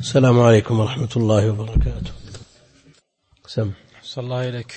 السلام عليكم ورحمة الله وبركاته. صلى الله إليك.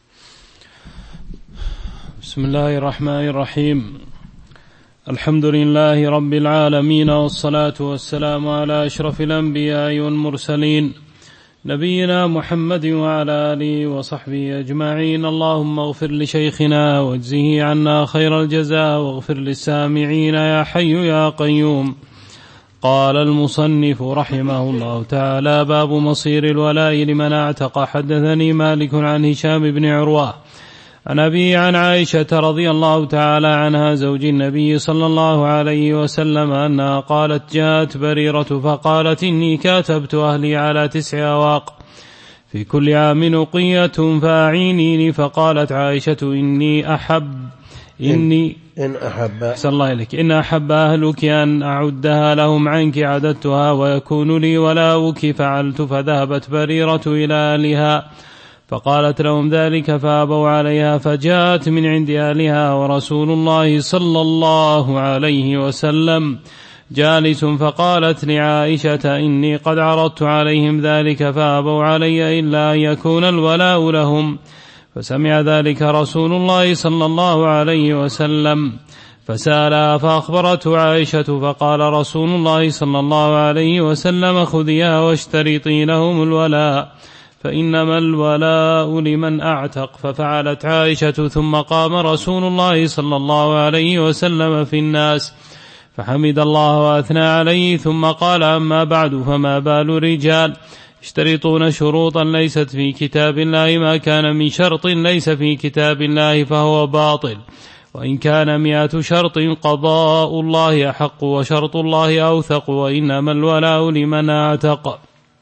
بسم الله الرحمن الرحيم. الحمد لله رب العالمين، والصلاة والسلام على أشرف الأنبياء والمرسلين، نبينا محمد وعلى آله وصحبه أجمعين. اللهم اغفر لشيخنا واجزه عنا خير الجزاء، واغفر للسامعين يا حي يا قيوم. قال المصنف رحمه الله تعالى: باب مصير الولاء لمن اعتق. حدثني مالك عن هشام بن عروة عن أبي عن عائشة رضي الله تعالى عنها زوج النبي صلى الله عليه وسلم أنها قالت: جاءت بريرة فقالت: إني كاتبت أهلي على 9 أواق، في كل عام أقية فأعينيني. فقالت عائشة: إن أحب أهلك أن أعدها لهم عنك عددتها ويكون لي ولاؤك، فعلت. فذهبت بريرة إلى أهلها فقالت لهم ذلك فأبوا عليها، فجاءت من عند أهلها ورسول الله صلى الله عليه وسلم جالس، فقالت لعائشة: إني قد عرضت عليهم ذلك فأبوا علي إلا أن يكون الولاء لهم. فسمع ذلك رسول الله صلى الله عليه وسلم فسألها فأخبرته عائشة، فقال رسول الله صلى الله عليه وسلم: خذيها واشترطي لهم الولاء، فإنما الولاء لمن أعتق. ففعلت عائشة، ثم قام رسول الله صلى الله عليه وسلم في الناس فحمد الله وأثنى عليه، ثم قال: أما بعد، فما بال رجال يشترطون شروطا ليست في كتاب الله؟ ما كان من شرط ليس في كتاب الله فهو باطل، وإن كان 100 شرط قضاء الله أحق وشرط الله أوثق، وإنما الولاء لمن أعتق.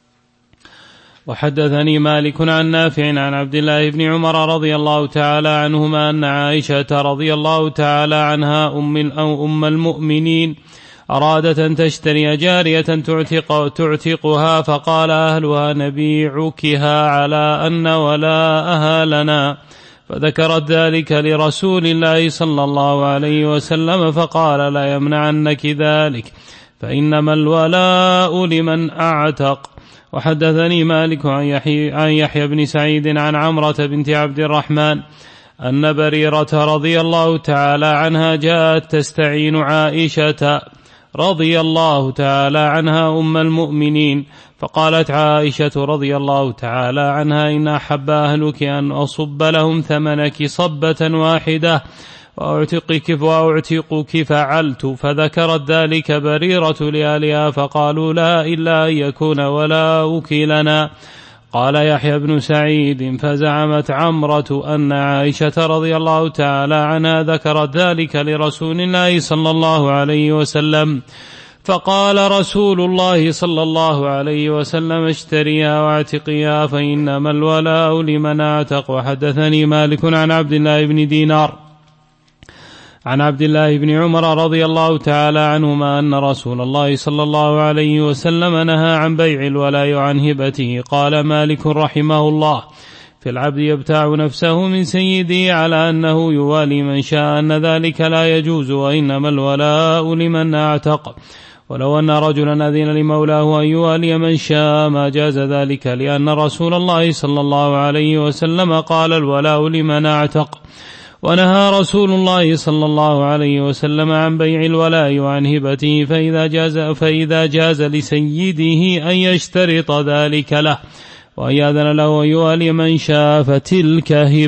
وحدثني مالك عن نافع عن عبد الله بن عمر رضي الله تعالى عنهما أن عائشة رضي الله تعالى عنها أم المؤمنين أرادت أن تشتري جارية تعتقها، فقال أهلها: نبيعكها على أن ولاءها لنا. فذكرت ذلك لرسول الله صلى الله عليه وسلم فقال: لا يمنعنك ذلك، فإنما الولاء لمن أعتق. وحدثني مالك عن يحيى بن سعيد عن عمرة بنت عبد الرحمن أن بريرة رضي الله تعالى عنها جاءت تستعين عائشة رضي الله تعالى عنها أم المؤمنين، فقالت عائشة رضي الله تعالى عنها: إن أحب أهلك أن أصب لهم ثمنك صبة واحدة وأعتقك، فعلت. فذكرت ذلك بريرة لأهلها فقالوا: لا، إلا أن يكون ولاؤك لنا. قال يحيى بن سعيد: فزعمت عمرة أن عائشة رضي الله تعالى عنها ذكرت ذلك لرسول الله صلى الله عليه وسلم، فقال رسول الله صلى الله عليه وسلم: اشتريها واعتقيها، فإنما الولاء لمن اعتق. وحدثني مالك عن عبد الله بن دينار عن عبد الله بن عمر رضي الله تعالى عنهما أن رسول الله صلى الله عليه وسلم نهى عن بيع الولاء عن هبته. قال مالك رحمه الله: في العبد يبتاع نفسه من سيده على أنه يوالي من شاء أن ذلك لا يجوز، وإنما الولاء لمن اعتق. ولو أن رجلا أذن لمولاه أن يوالي من شاء ما جاز ذلك، لأن رسول الله صلى الله عليه وسلم قال: الولاء لمن اعتق. ونهى رسول الله صلى الله عليه وسلم عن بيع الولاء وعن هبته، فإذا جاز لسيده أن يشترط ذلك له وأن يأذن له أن يوالي من شاء فتلك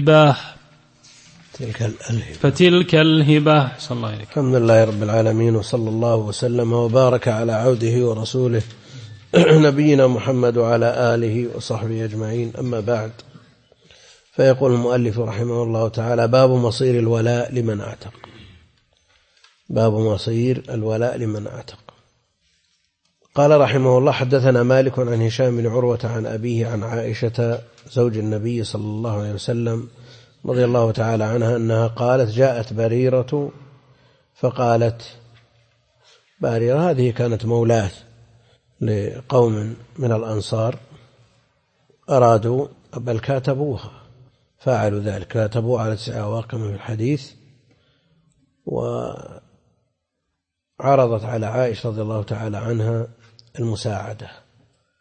الهبة. صلى الله عليه وسلم. الحمد لله رب العالمين، وصلى الله وسلم وبارك على عبده ورسوله نبينا محمد وعلى آله وصحبه أجمعين. أما بعد، فيقول المؤلف رحمه الله تعالى: باب مصير الولاء لمن اعتق. باب مصير الولاء لمن اعتق. قال رحمه الله: حدثنا مالك عن هشام بن عروة عن أبيه عن عائشة زوج النبي صلى الله عليه وسلم رضي الله تعالى عنها أنها قالت: جاءت بريرة فقالت. بريرة هذه كانت مولاة لقوم من الأنصار، أرادوا بل كاتبوها، فعلوا ذلك، كاتبوا على 9 أواق كما في الحديث، وعرضت على عائشة رضي الله تعالى عنها المساعدة،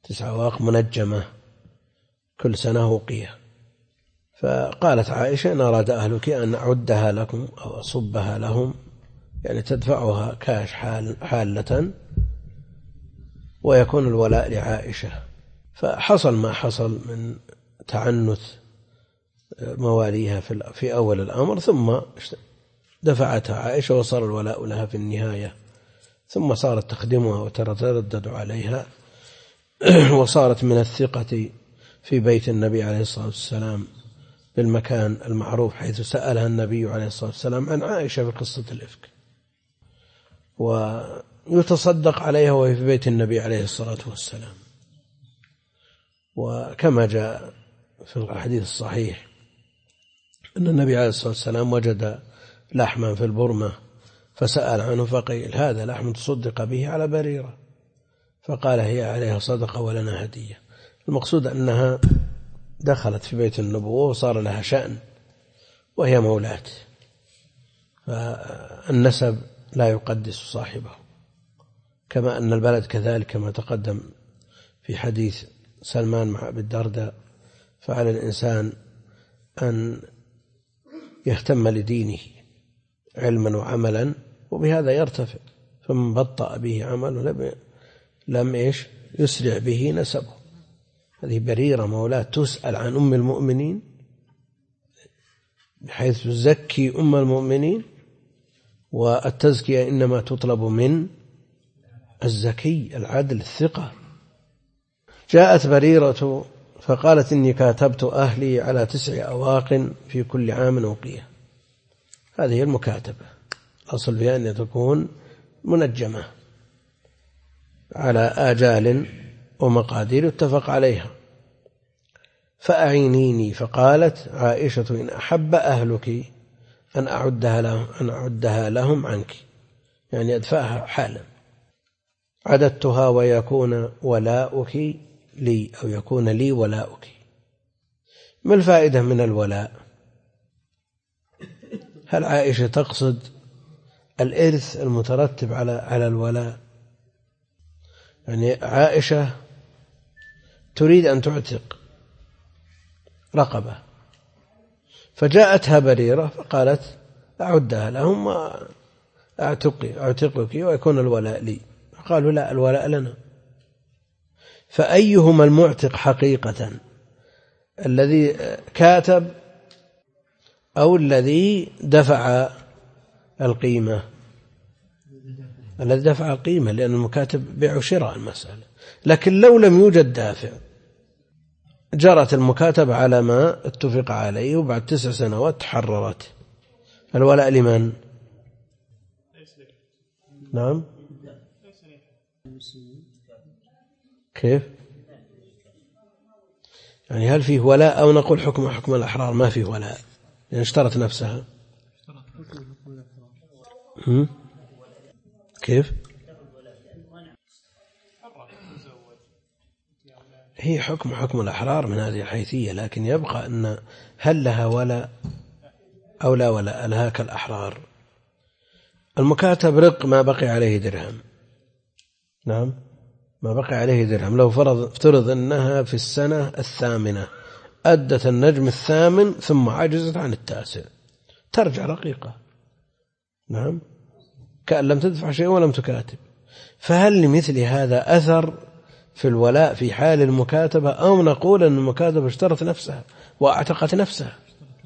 9 أواق منجمة كل سنة وقية. فقالت عائشة: إن أراد أهلك أن أعدها لكم أو أصبها لهم، يعني تدفعها كاش حالة، ويكون الولاء لعائشة. فحصل ما حصل من تعنت مواليها في أول الأمر، ثم دفعتها عائشة وصار الولاء لها في النهاية، ثم صارت تخدمها وتردد عليها، وصارت من الثقة في بيت النبي عليه الصلاة والسلام بالمكان المعروف، حيث سألها النبي عليه الصلاة والسلام عن عائشة في قصة الإفك، ويتصدق عليها وهي في بيت النبي عليه الصلاة والسلام. وكما جاء في الحديث الصحيح أن النبي عليه الصلاة والسلام وجد لحما في البرمة فسأل عنه فقيل: هذا لحم تصدق به على بريرة، فقال: هي عليها صدقة ولنا هدية. المقصود أنها دخلت في بيت النبوة وصار لها شأن، وهي مولاة، فالنسب لا يقدس صاحبه، كما أن البلد كذلك، كما تقدم في حديث سلمان مع أبي الدرداء: فعلى الإنسان أن يهتم لدينه علما وعملا، وبهذا يرتفع، فمن بطأ به عمله لم يسرع به نسبه. هذه بريرة مولاة تسأل عن أم المؤمنين، بحيث تزكي أم المؤمنين، والتزكية إنما تطلب من الزكي العدل الثقة. جاءت بريرة فقالت: إني كاتبت أهلي على 9 أواق في كل عام وقية. هذه المكاتبة الأصل فيها أن تكون منجمة على آجال ومقادير اتفق عليها. فأعينيني. فقالت عائشة: إن أحب أهلك أن أعدها لهم عنك، يعني أدفعها حالا. عددتها ويكون ولاؤك لي، أو يكون لي ولاؤك. ما الفائدة من الولاء؟ هل عائشة تقصد الإرث المترتب على الولاء؟ يعني عائشة تريد أن تعتق رقبة، فجاءتها بريرة فقالت: أعدها لهم وأعتقك ويكون الولاء لي. قالوا: لا، الولاء لنا. فأيهما المعتق حقيقة، الذي كاتب أو الذي دفع القيمة؟ الذي دفع القيمة، لأن المكاتب بيع وشراء المسألة. لكن لو لم يوجد دافع، جرت المكاتبة على ما اتفق عليه، وبعد 9 سنوات تحررت، الولاء لمن؟ نعم، كيف؟ يعني هل فيه ولاء، أو نقول حكم الأحرار ما فيه ولاء، لأن اشترت نفسها؟ كيف؟ هي حكم الأحرار من هذه الحيثية، لكن يبقى أن هل لها ولاء أو لا ولاء لها كالأحرار. المكاتب رق ما بقي عليه درهم، نعم، ما بقي عليه درهم. لو افترض أنها في السنة 8 أدت النجم 8 ثم عجزت عن 9، ترجع رقيقة، نعم، كأن لم تدفع شيء ولم تكاتب. فهل لمثل هذا أثر في الولاء في حال المكاتبة، أو نقول أن المكاتبة اشترت نفسها وأعتقت نفسها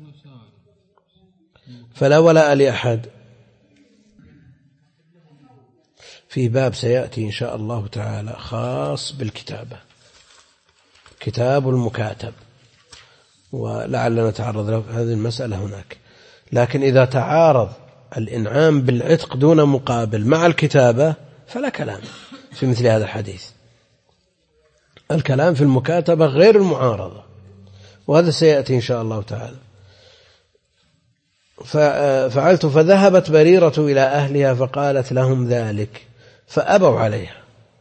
فلا ولاء لأحد؟ في باب سيأتي إن شاء الله تعالى خاص بالكتابة، كتاب المكاتب، ولعلنا نتعرض له هذه المسألة هناك. لكن إذا تعارض الإنعام بالعتق دون مقابل مع الكتابة فلا كلام في مثل هذا الحديث. الكلام في المكاتبة غير المعارضة، وهذا سيأتي إن شاء الله تعالى. ففعلت فذهبت بريرة إلى أهلها فقالت لهم ذلك، فأبوا عليها،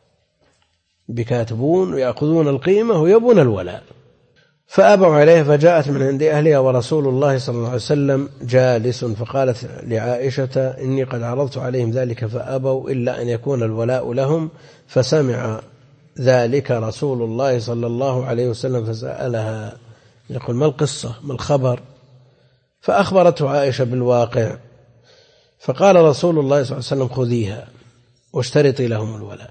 بكاتبون ويأخذون القيمة ويبون الولاء، فأبوا عليها. فجاءت من عند أهلها ورسول الله صلى الله عليه وسلم جالس، فقالت لعائشة: إني قد عرضت عليهم ذلك فأبوا إلا أن يكون الولاء لهم. فسمع ذلك رسول الله صلى الله عليه وسلم فسألها، يقول ما القصة ما الخبر؟ فأخبرته عائشة بالواقع، فقال رسول الله صلى الله عليه وسلم خذيها واشترطي لهم الولاء،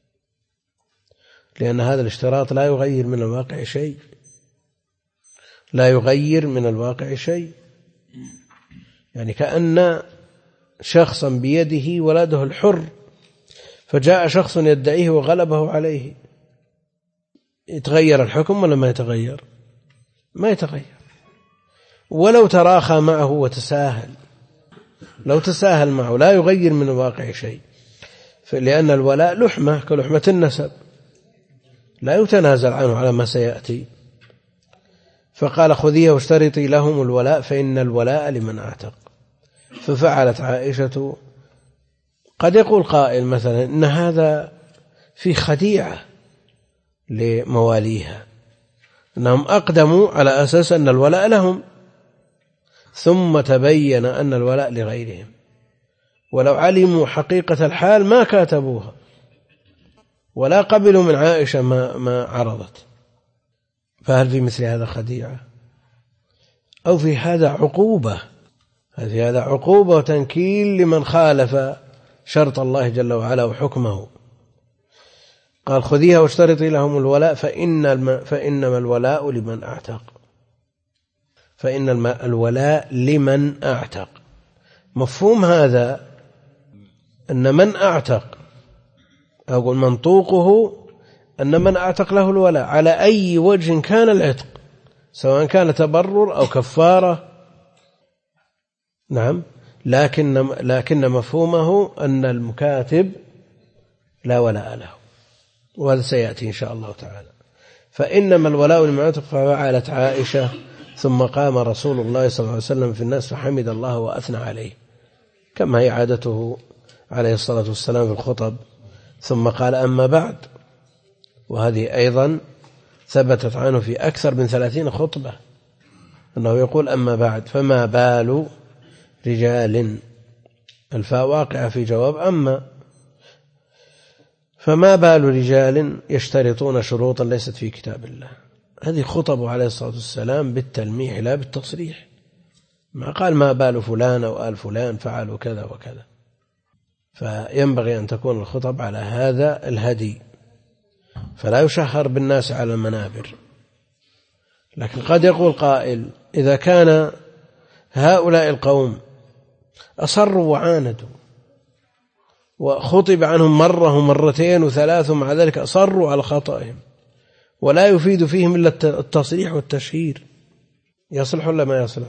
لأن هذا الاشتراط لا يغير من الواقع شيء، لا يغير من الواقع شيء. يعني كأن شخصا بيده ولده الحر فجاء شخص يدعيه وغلبه عليه، يتغير الحكم ولا ما يتغير؟ ما يتغير. ولو تراخى معه وتساهل، لو تساهل معه لا يغير من الواقع شيء، لأن الولاء لحمة كلحمة النسب لا يتنازل عنه على ما سيأتي. فقال خذيها واشترطي لهم الولاء فإن الولاء لمن أعتق. ففعلت عائشة. قد يقول قائل مثلا إن هذا في خديعة لمواليها، أنهم أقدموا على أساس أن الولاء لهم، ثم تبين أن الولاء لغيرهم، ولو علموا حقيقة الحال ما كاتبوها ولا قبلوا من عائشة ما عرضت. فهل في مثل هذا خديعة أو في هذا عقوبة؟ هل في هذا عقوبة وتنكيل لمن خالف شرط الله جل وعلا وحكمه؟ قال خذيها واشترطي لهم الولاء فإنما الولاء لمن أعتق، فإن الولاء لمن أعتق. مفهوم هذا أن من أعتق، أقول منطوقه أن من أعتق له الولاء على أي وجه كان العتق، سواء كان تبرر أو كفارة. نعم، لكن مفهومه أن المكاتب لا ولاء له، وهذا سيأتي إن شاء الله تعالى. فإنما الولاء لمن أعتق. ففعلت عائشة ثم قام رسول الله صلى الله عليه وسلم في الناس فحمد الله وأثنى عليه، كما هي عادته عليه الصلاة والسلام في الخطب. ثم قال أما بعد، وهذه أيضا ثبتت عنه في أكثر من 30 خطبة أنه يقول أما بعد. فما بال رجال، الفاء واقعة في جواب أما، فما بال رجال يشترطون شروطا ليست في كتاب الله. هذه خطبه عليه الصلاة والسلام بالتلميح لا بالتصريح، ما قال ما بال فلان أو آل فلان فعلوا كذا وكذا. فينبغي أن تكون الخطب على هذا الهدي، فلا يشهر بالناس على المنابر. لكن قد يقول قائل إذا كان هؤلاء القوم أصروا وعاندوا وخطب عنهم مرة ومرتين وثلاث، ومع ذلك أصروا على خطأهم ولا يفيد فيهم إلا التصريح والتشهير، يصلح ولا ما يصلح؟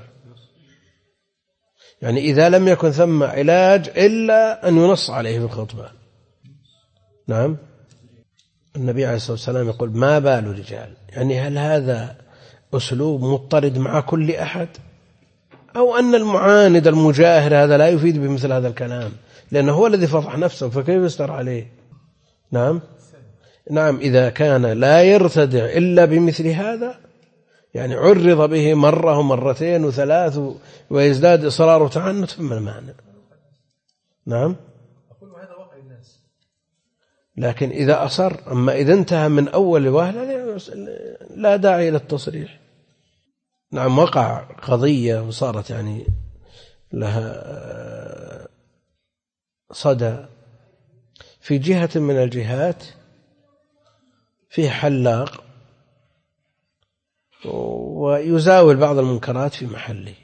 يعني إذا لم يكن ثم علاج إلا أن ينص عليه في الخطبة. نعم، النبي عليه الصلاة والسلام يقول ما بال رجال، يعني هل هذا أسلوب مضطرد مع كل أحد، أو أن المعاند المجاهر هذا لا يفيد بمثل هذا الكلام، لأنه هو الذي فضح نفسه فكيف يستر عليه؟ نعم، إذا كان لا يرتدع إلا بمثل هذا، يعني عرض به مرة ومرتين وثلاث ويزداد إصرار وتعنت، فما المعنى؟ نعم، لكن إذا أصر، أما إذا انتهى من أول وهلة لا داعي إلى التصريح. نعم، وقع قضية وصارت يعني لها صدى في جهة من الجهات، فيه حلاق ويزاول بعض المنكرات في محله،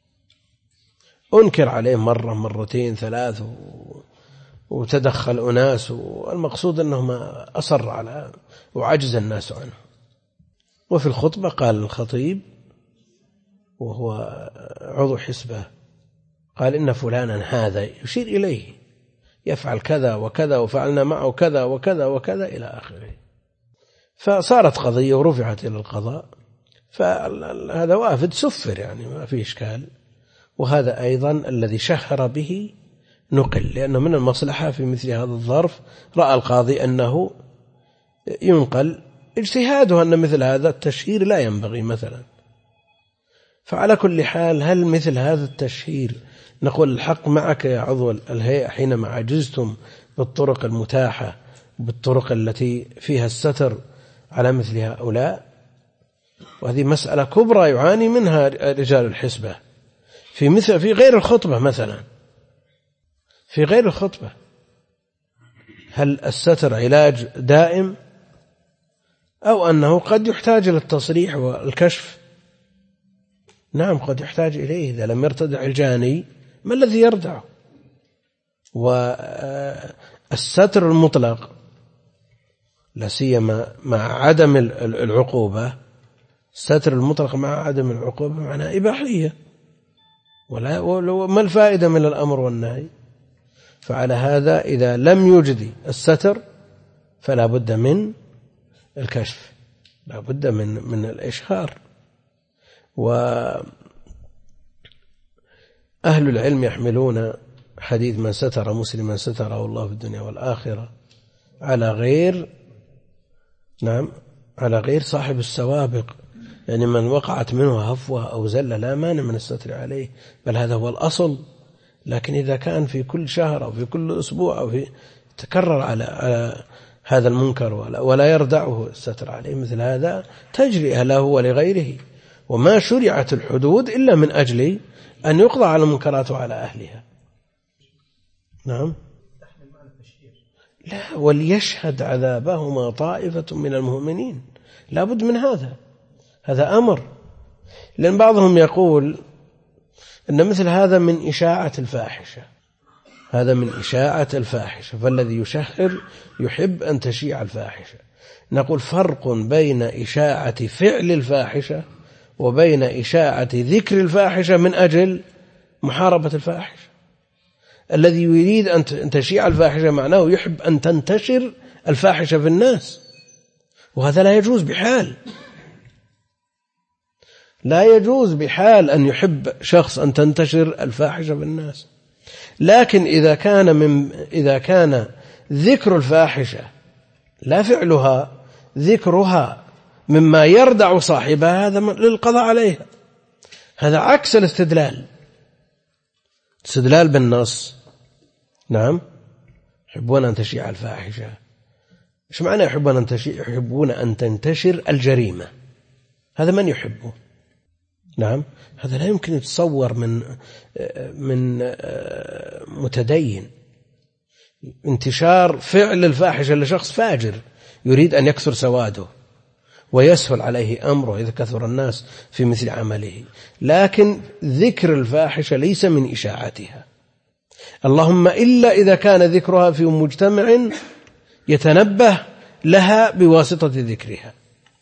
أنكر عليه مرة مرتين ثلاث وتدخل أناس، والمقصود أنه ما أصر على وعجز الناس عنه. وفي الخطبة قال الخطيب وهو عضو حزبه، قال إن فلانا هذا يشير إليه يفعل كذا وكذا وفعلنا معه كذا وكذا وكذا إلى آخره. فصارت قضية ورفعت إلى القضاء، فهذا وافد سفر، يعني ما فيه إشكال. وهذا أيضا الذي شهر به نقل، لأنه من المصلحة في مثل هذا الظرف رأى القاضي أنه ينقل اجتهاده أن مثل هذا التشهير لا ينبغي مثلا. فعلى كل حال، هل مثل هذا التشهير نقول الحق معك يا عضو الهيئة حينما عجزتم بالطرق المتاحة بالطرق التي فيها الستر على مثل هؤلاء. وهذه مسألة كبرى يعاني منها رجال الحسبة في غير الخطبة مثلا. في غير الخطبة هل الستر علاج دائم أو أنه قد يحتاج إلى التصريح والكشف؟ نعم قد يحتاج إليه إذا لم يرتدع الجاني ما الذي يردعه؟ والستر المطلق لا سيما مع عدم العقوبة، الستر المطلق مع عدم العقوبة معناه إباحية، وما الفائدة من الأمر والنهي؟ فعلى هذا إذا لم يوجد الستر فلا بد من الكشف، لا بد من الإشهار. وأهل العلم يحملون حديث من ستر مسلما ستره الله في الدنيا والآخرة على غير صاحب السوابق، يعني من وقعت منه هفوة أو زلة لا مانع من الستر عليه، بل هذا هو الأصل. لكن إذا كان في كل شهر أو في كل أسبوع أو تكرر على هذا المنكر ولا يردعه الستر عليه، مثل هذا تجرئة له ولغيره. وما شرعت الحدود إلا من أجل أن يقضى على المنكرات وعلى أهلها. نعم لا، وليشهد عذابهما طائفة من المؤمنين، لا بد من هذا أمر. لأن بعضهم يقول أن مثل هذا من إشاعة الفاحشة، هذا من إشاعة الفاحشة، فالذي يشهر يحب أن تشيع الفاحشة. نقول فرق بين إشاعة فعل الفاحشة وبين إشاعة ذكر الفاحشة من أجل محاربة الفاحشة. الذي يريد أن تشيع الفاحشة معناه يحب أن تنتشر الفاحشة في الناس، وهذا لا يجوز بحال، لا يجوز بحال أن يحب شخص أن تنتشر الفاحشة في الناس. لكن إذا كان ذكر الفاحشة لا فعلها، ذكرها مما يردع صاحبها، هذا للقضاء عليها. هذا عكس الاستدلال بالنص. نعم يحبون أن تشيع الفاحشة. إيش معنى يحبون أن تشيع؟ يحبون أن تنتشر الجريمة. هذا من يحبه؟ نعم هذا لا يمكن يتصور من متدين. انتشار فعل الفاحشة لشخص فاجر يريد أن يكثر سواده ويسهل عليه أمره إذا كثر الناس في مثل عمله. لكن ذكر الفاحشة ليس من إشاعتها، اللهم إلا إذا كان ذكرها في مجتمع يتنبه لها بواسطة ذكرها.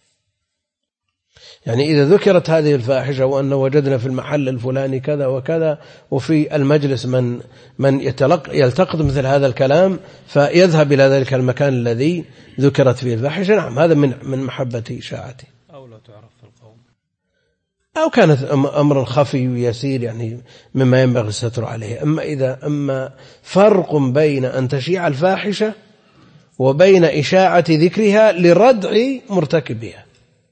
يعني إذا ذكرت هذه الفاحشة وأن وجدنا في المحل الفلاني كذا وكذا، وفي المجلس من يلتقط مثل هذا الكلام فيذهب إلى ذلك المكان الذي ذكرت فيه الفاحشة، نعم هذا من محبة إشاعته. أو لا تعرف في القوم، أو كانت أمر خفي ويسير يعني مما ينبغي الستر عليه. أما فرق بين أن تشيع الفاحشة وبين إشاعة ذكرها لردع مرتكبها.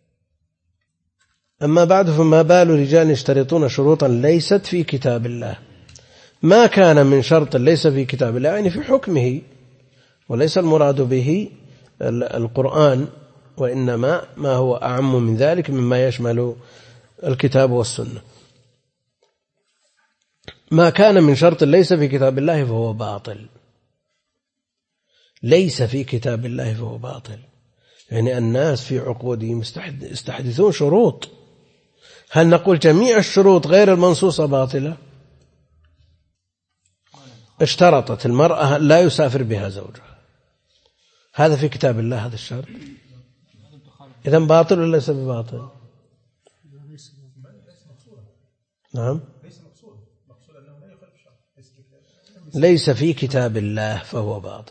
أما بعد، فما بال رجال يشترطون شروطا ليست في كتاب الله. ما كان من شرط ليس في كتاب الله يعني في حكمه، وليس المراد به القرآن، وإنما ما هو أعم من ذلك مما يشمل الكتاب والسنة. ما كان من شرط ليس في كتاب الله فهو باطل. ليس في كتاب الله فهو باطل، يعني الناس في عقودهم يستحدثون شروط. هل نقول جميع الشروط غير المنصوصة باطلة؟ اشترطت المرأة لا يسافر بها زوجها، هذا في كتاب الله هذا الشرط؟ إذن باطل ولا ليس بباطل؟ نعم ليس في كتاب الله فهو باطل.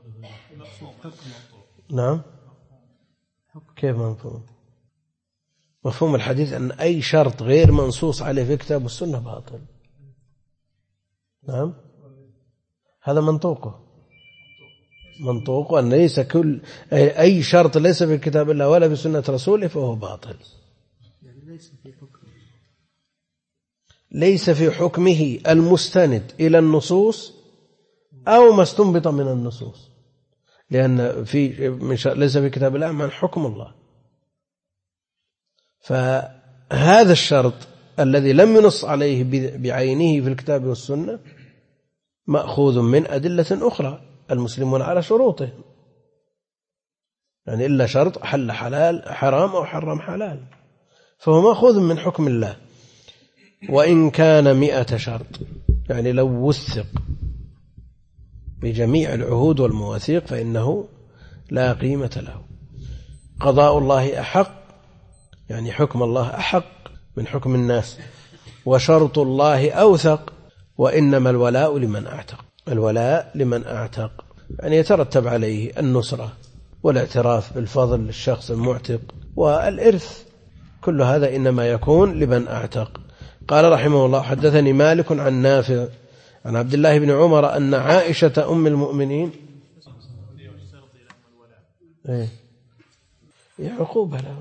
نعم كيف مفهوم؟ مفهوم الحديث أن أي شرط غير منصوص عليه في كتاب والسنة باطل. نعم هذا منطوقه أن ليس كل أي شرط ليس في كتاب الله ولا في سنة رسوله فهو باطل. ليس في حكمه المستند إلى النصوص أو ما استنبط من النصوص. لأن ليس في كتاب الله من حكم الله. فهذا الشرط الذي لم ينص عليه بعينه في الكتاب والسنة مأخوذ من أدلة أخرى، المسلمون على شروطهم، يعني إلا شرط حل حلال حرام أو حرم حلال، فهو مأخوذ من حكم الله. وإن كان 100 شرط، يعني لو وثق بجميع العهود والمواثيق فإنه لا قيمة له. قضاء الله أحق، يعني حكم الله أحق من حكم الناس، وشرط الله أوثق، وإنما الولاء لمن أعتق. الولاء لمن أعتق يعني يترتب عليه النصرة والاعتراف بالفضل للشخص المعتق والإرث، كل هذا إنما يكون لمن أعتق. قال رحمه الله: حدثني مالك عن نافع عن عبد الله بن عمر أن عائشة أم المؤمنين عقوبة له،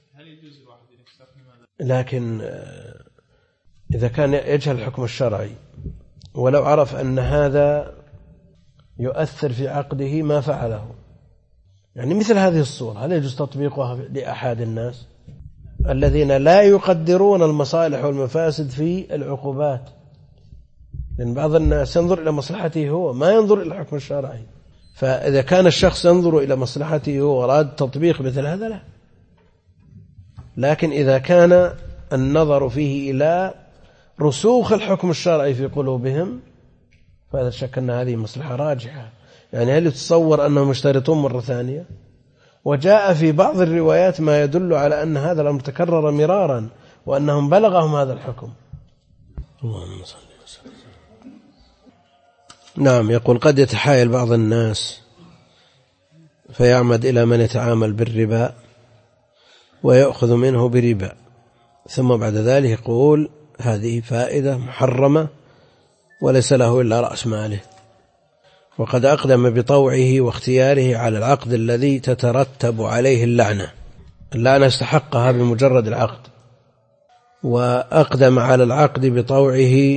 لكن إذا كان يجهل الحكم الشرعي ولو عرف أن هذا يؤثر في عقده ما فعله، يعني مثل هذه الصورة هل يجوز تطبيقها لأحد الناس الذين لا يقدرون المصالح والمفاسد في العقوبات؟ لأن بعض الناس ينظر إلى مصلحته هو، ما ينظر إلى الحكم الشرعي. فإذا كان الشخص ينظر إلى مصلحته هو وأراد تطبيق مثل هذا لا. لكن إذا كان النظر فيه إلى رسوخ الحكم الشرعي في قلوبهم فهذا شك أن هذه مصلحة راجحة. يعني هل يتصور أنهم يشترطون مرة ثانية؟ وجاء في بعض الروايات ما يدل على أن هذا الأمر تكرر مرارا وأنهم بلغهم هذا الحكم. اللهم صل وسلم. نعم، يقول: قد يتحايل بعض الناس فيعمد إلى من يتعامل بالربا ويأخذ منه بربا، ثم بعد ذلك يقول هذه فائدة محرمة وليس له إلا رأس ماله، وقد أقدم بطوعه واختياره على العقد الذي تترتب عليه اللعنة استحقها بمجرد العقد، وأقدم على العقد بطوعه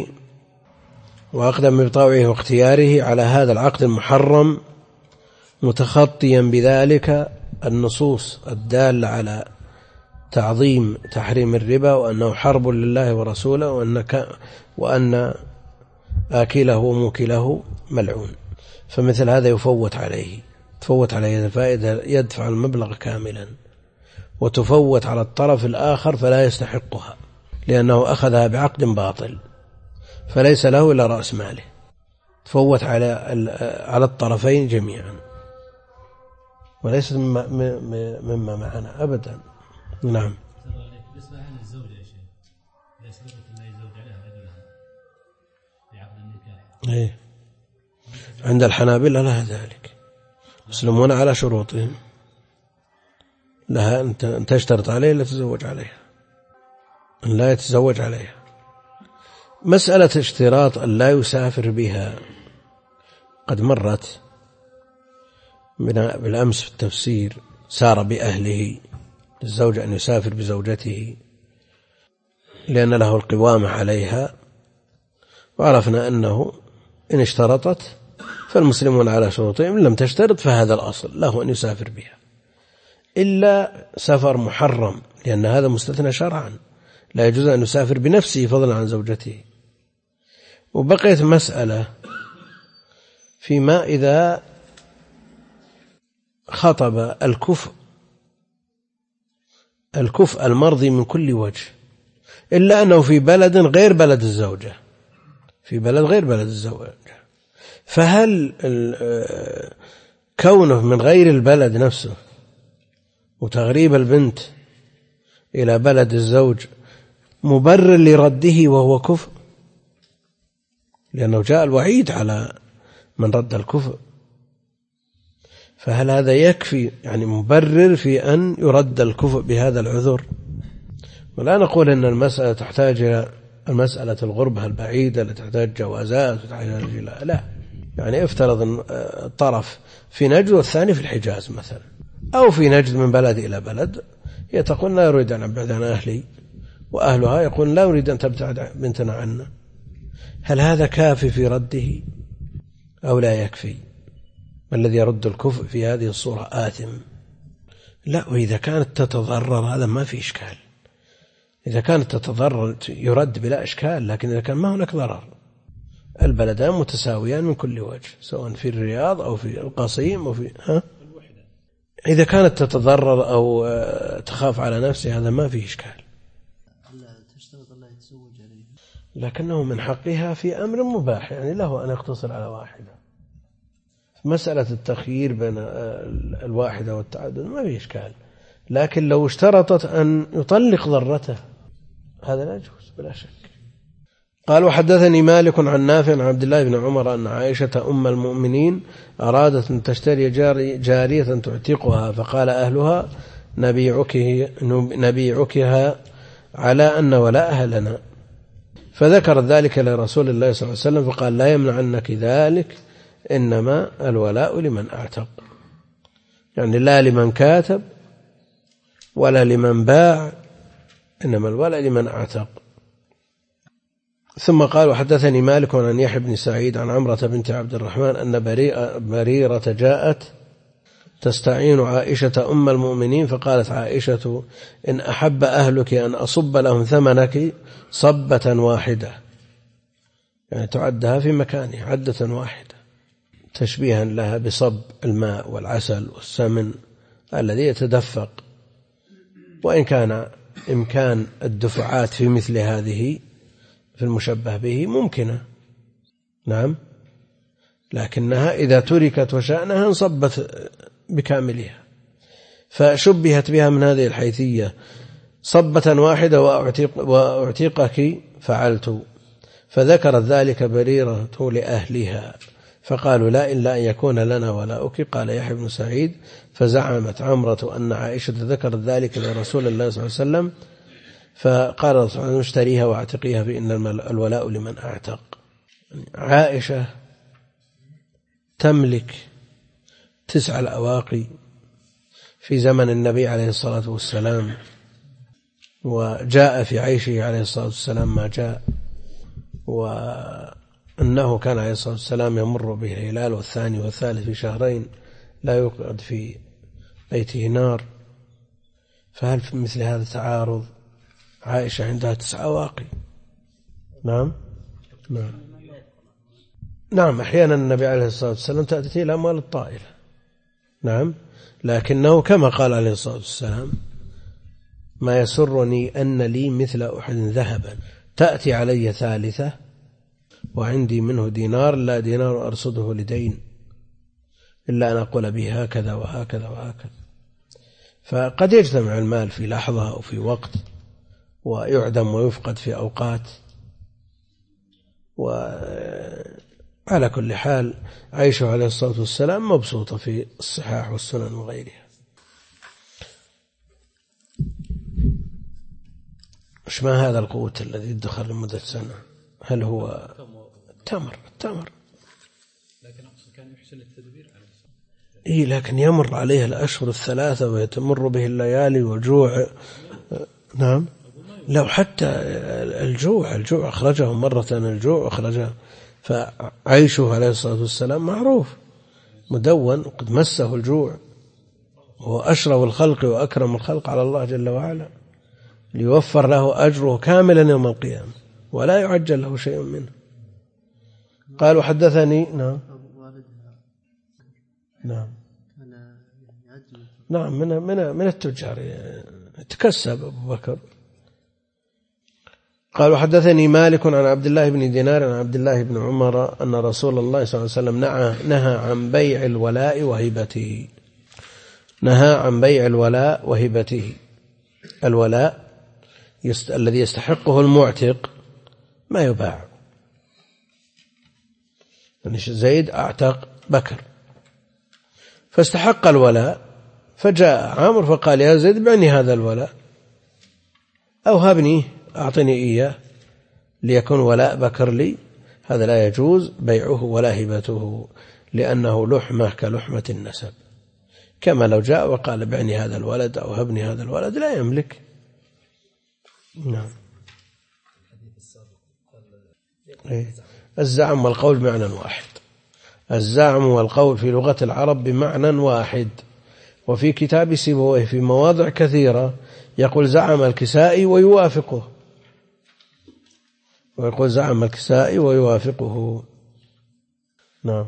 واختياره على هذا العقد المحرم، متخطيا بذلك النصوص الدالة على تعظيم تحريم الربا وأنه حرب لله ورسوله وأن آكله وموكله ملعون. فمثل هذا يفوت عليه الفائدة، يدفع المبلغ كاملا، وتفوت على الطرف الآخر فلا يستحقها لأنه أخذها بعقد باطل فليس له إلا رأس ماله، تفوت على الطرفين جميعا، وليس مما معنا أبدا. نعم. بالنسبة للزوجة يا شيخ، إذا سبقت ما يزوج عليها رجلها بعقد النكاح، عند الحنابلة لها ذلك، مسلمون على شروطهم، لها أن تشترط عليه لا تتزوج عليها، أن لا يتزوج عليها. مسألة اشتراط أن لا يسافر بها قد مرت بالأمس في التفسير. سار بأهله، للزوج أن يسافر بزوجته لأن له القوامة عليها، وعرفنا أنه إن اشترطت فالمسلمون على شروطهم، إن لم تشترط فهذا الأصل، له أن يسافر بها، إلا سفر محرم لأن هذا مستثنى شرعا، لا يجوز أن يسافر بنفسه فضلا عن زوجته. وبقيت مسألة فيما إذا خطب الكفء المرضي من كل وجه، إلا أنه في بلد غير بلد الزوجة، فهل كونه من غير البلد نفسه وتغريب البنت إلى بلد الزوج مبرر لرده وهو كفء؟ لأنه جاء الوعيد على من رد الكفء، فهل هذا يكفي يعني مبرر في أن يرد الكفء بهذا العذر؟ ولا نقول أن المسألة تحتاج إلى المسألة الغربة البعيدة التي تحتاج جوازات وتحتاج إلى، لا، يعني افترض الطرف في نجد والثاني في الحجاز مثلا، أو في نجد من بلد إلى بلد، هي تقول لا أريد أن أبعد عن أهلي، وأهلها يقول لا أريد أن تبتعد بنتنا عنا، هل هذا كافي في رده أو لا يكفي؟ ما الذي يرد الكفء في هذه الصورة؟ آثم. لا، وإذا كانت تتضرر هذا ما في إشكال، إذا كانت تتضرر يرد بلا إشكال، لكن إذا كان ما هناك ضرر البلدان متساويان من كل وجه، سواء في الرياض أو في القصيم أو في إذا كانت تتضرر أو تخاف على نفسها هذا ما فيه إشكال، لكنه من حقها في أمر مباح، يعني له أن يقتصر على واحدة. مسألة التخيير بين الواحدة والتعدد ما فيه إشكال، لكن لو اشترطت أن يطلق ضرته هذا لا يجوز بلا شك. قال وحدثني مالك عن نافع عن عبد الله بن عمر أن عائشة أم المؤمنين أرادت أن تشتري جارية تعتقها، فقال أهلها نبيعكها على أن ولاءها لنا، فذكر ذلك لرسول الله صلى الله عليه وسلم فقال لا يمنعنك ذلك، إنما الولاء لمن أعتق، يعني لا لمن كاتب ولا لمن باع، إنما الولاء لمن أعتق. ثم قال وحدثني مالك عن يحيى بن سعيد عن عمرة بنت عبد الرحمن أن بريرة جاءت تستعين عائشة أم المؤمنين، فقالت عائشة إن أحب أهلك أن أصب لهم ثمنك صبة واحدة، يعني تعدها في مكانه عدة واحدة، تشبيها لها بصب الماء والعسل والسمن الذي يتدفق، وإن كان إمكان الدفعات في مثل هذه في المشبه به ممكنة، نعم، لكنها إذا تركت وشأنها انصبت بكاملها، فشبهت بها من هذه الحيثية صبة واحدة وأعتقك فعلت، فذكرت ذلك بريرة لأهلها فقالوا لا إلا أن يكون لنا ولاؤك. قال يحيى بن سعيد فزعمت عمرة أن عائشة ذكرت ذلك لرسول الله صلى الله عليه وسلم، فقال رسول الله اشتريها واعتقيها فإن الولاء لمن أعتق. عائشة تملك 9 الأواقي في زمن النبي عليه الصلاة والسلام، وجاء في عيشه عليه الصلاة والسلام ما جاء، وأنه كان عليه الصلاة والسلام يمر به الهلال والثاني والثالث في شهرين لا يقعد في بيته نار، فهل في مثل هذا تعارض؟ عائشة عندها 9 أواقي. نعم أحيانا النبي عليه الصلاة والسلام تأتي الأموال الطائلة، نعم، لكنه كما قال عليه الصلاة والسلام ما يسرني أن لي مثل أحد ذهبا تأتي علي ثالثة وعندي منه دينار لا دينار أرصده لدين إلا أن أقول به هكذا وهكذا وهكذا. فقد يجتمع المال في لحظة أو في وقت ويعدم ويفقد في أوقات، وعلى كل حال عيشه عليه الصلاة والسلام مبسوطة في الصحاح والسنن وغيرها. مش ما هذا القوت الذي ادخر لمدة سنة؟ هل هو التمر؟ لكن أقصد كان يحسن التدبير على إيه، لكن يمر عليه الأشهر 3 ويتمر به الليالي والجوع. نعم، لو حتى الجوع أخرجه مرة، الجوع أخرجه، فعيشه عليه الصلاة والسلام معروف مدون، قد مسه الجوع، وهو أشرف الخلق وأكرم الخلق على الله جل وعلا، ليوفر له أجره كاملا يوم القيامة ولا يعجل له شيء منه. قال وحدثني نعم من التجار يتكسب أبو بكر. قال وحدثني مالك عن عبد الله بن دينار عن عبد الله بن عمر أن رسول الله صلى الله عليه وسلم نهى عن بيع الولاء وهبته. نهى عن بيع الولاء وهبته. الولاء الذي يستحقه المعتق ما يباع، يعني زيد أعتق بكر فاستحق الولاء، فجاء عامر فقال يا زيد بعني هذا الولاء أو هبني أعطني إياه ليكون ولاء بكر لي، هذا لا يجوز بيعه ولا هبته، لأنه لحمة كلحمة النسب، كما لو جاء وقال بعني هذا الولد أو هبني هذا الولد لا يملك. نعم، الزعم والقول بمعنى واحد. الزعم والقول في لغة العرب بمعنى واحد. وفي كتاب سيبويه في مواضع كثيرة يقول زعم الكسائي ويوافقه، ويقول زعم الكسائي ويوافقه. نعم.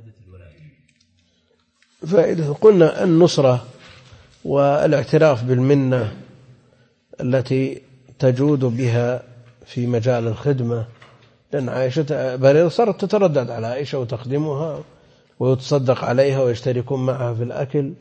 فائدة قلنا النصرة والاعتراف بالمنة التي تجود بها في مجال الخدمة، لأن عائشة بريرة صارت تتردد على عائشة وتخدمها ويتصدق عليها ويشتركون معها في الأكل.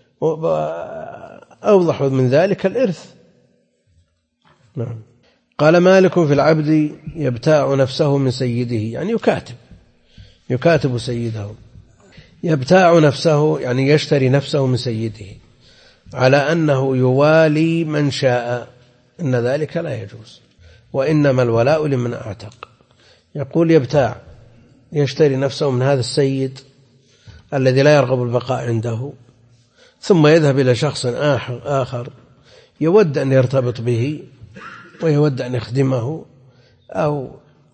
أوضح من ذلك الإرث. نعم. قال مالك في العبد يبتاع نفسه من سيده، يعني يكاتب سيده. يبتاع نفسه يعني يشتري نفسه من سيده على أنه يوالي من شاء، إن ذلك لا يجوز، وإنما الولاء لمن أعتق. يقول يبتاع، يشتري نفسه من هذا السيد الذي لا يرغب البقاء عنده، ثم يذهب إلى شخص آخر يود أن يرتبط به ويود أن يخدمه أو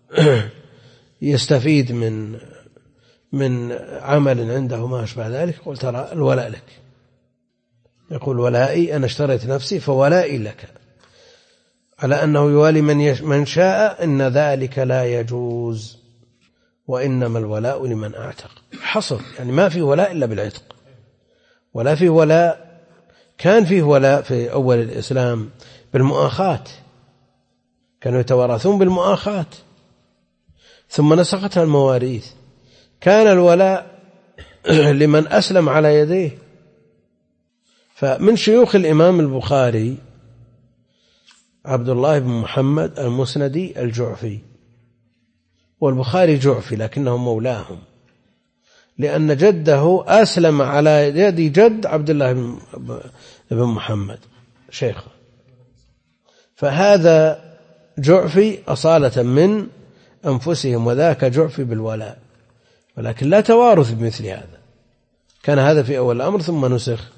يستفيد من عمل عنده ما أشبه ذلك. يقول ترى الولاء لك. يقول ولائي، أنا اشتريت نفسي فولائي لك، على أنه يوالي من شاء، إن ذلك لا يجوز، وإنما الولاء لمن أعتق. حصر، يعني ما في ولاء إلا بالعتق، ولا في ولاء. كان فيه ولاء في أول الإسلام بالمؤاخاة، كانوا يتوارثون بالمؤاخاة، ثم نسختها المواريث. كان الولاء لمن أسلم على يديه. فمن شيوخ الإمام البخاري عبد الله بن محمد المسندي الجعفي، والبخاري جعفي لكنه مولاهم، لأن جده أسلم على يد جد عبد الله بن محمد شيخه، فهذا جعفي أصالة من أنفسهم، وذاك جعفي بالولاء، ولكن لا توارث بمثل هذا. كان هذا في أول الأمر ثم نسخ.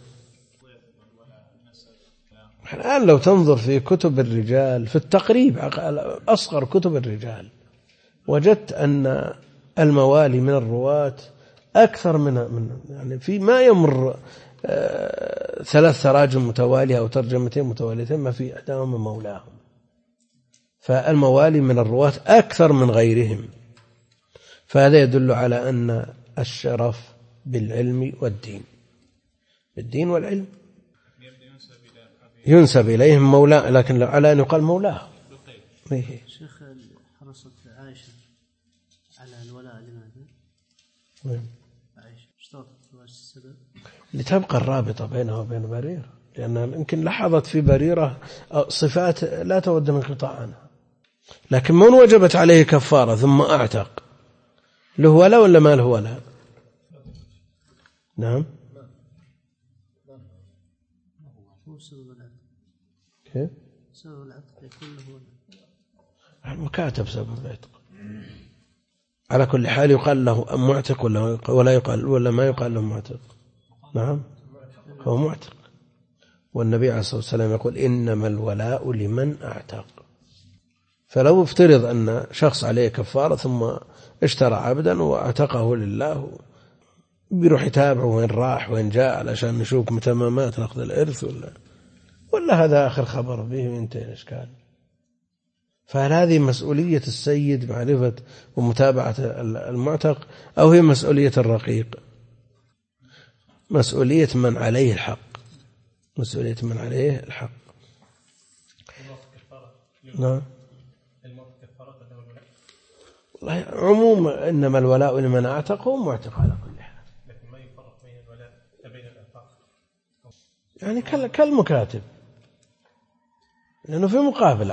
الآن لو تنظر في كتب الرجال في التقريب، أصغر كتب الرجال، وجدت أن الموالي من الرواة أكثر من يعني في ما يمر 3 تراجم متوالية أو ترجمتين متواليتين ما في أحدهم من مولاهم. فالموالي من الرواة أكثر من غيرهم، فهذا يدل على أن الشرف بالعلم والدين، بالدين والعلم ينسب إليهم مولا، لكن على أن يقال مولاه. شيخ حرصت عائشة على الولاء لماذا؟ عائشة اشترطت السبب لتبقى الرابطة بينها وبين بريرة، لأنها يمكن لاحظت في بريرة صفات لا تود من قطاع عنها. لكن من وجبت عليه كفارة ثم أعتق، له ولا ولا ما له ولا؟ نعم. كيف؟ سبب العتق يكون له ولا؟ المكاتب سبب العتق. على كل حال يقال له معتق ولا يقال ولا ما يقال له معتق. نعم هو معتق، والنبي عليه الصلاة والسلام يقول إنما الولاء لمن أعتق. فلو افترض أن شخص عليه كفارة ثم اشترى عبدا واعتقه لله، بيروح يتابعه وين راح وين جاء علشان نشوف متمامات نأخذ الإرث ولا هذا آخر خبر به وينتهي الإشكال. فهل هذه مسؤولية السيد معرفة ومتابعة المعتق، أو هي مسؤولية الرقيق؟ مسؤولية من عليه الحق، مسؤولية من عليه الحق. نعم. عموم إنما الولاء لمن أعتق ومعتق على كل حال. لكن ما يفرق بين الولاء وبين الإعتاق، يعني كالمكاتب، لأنه في مقابل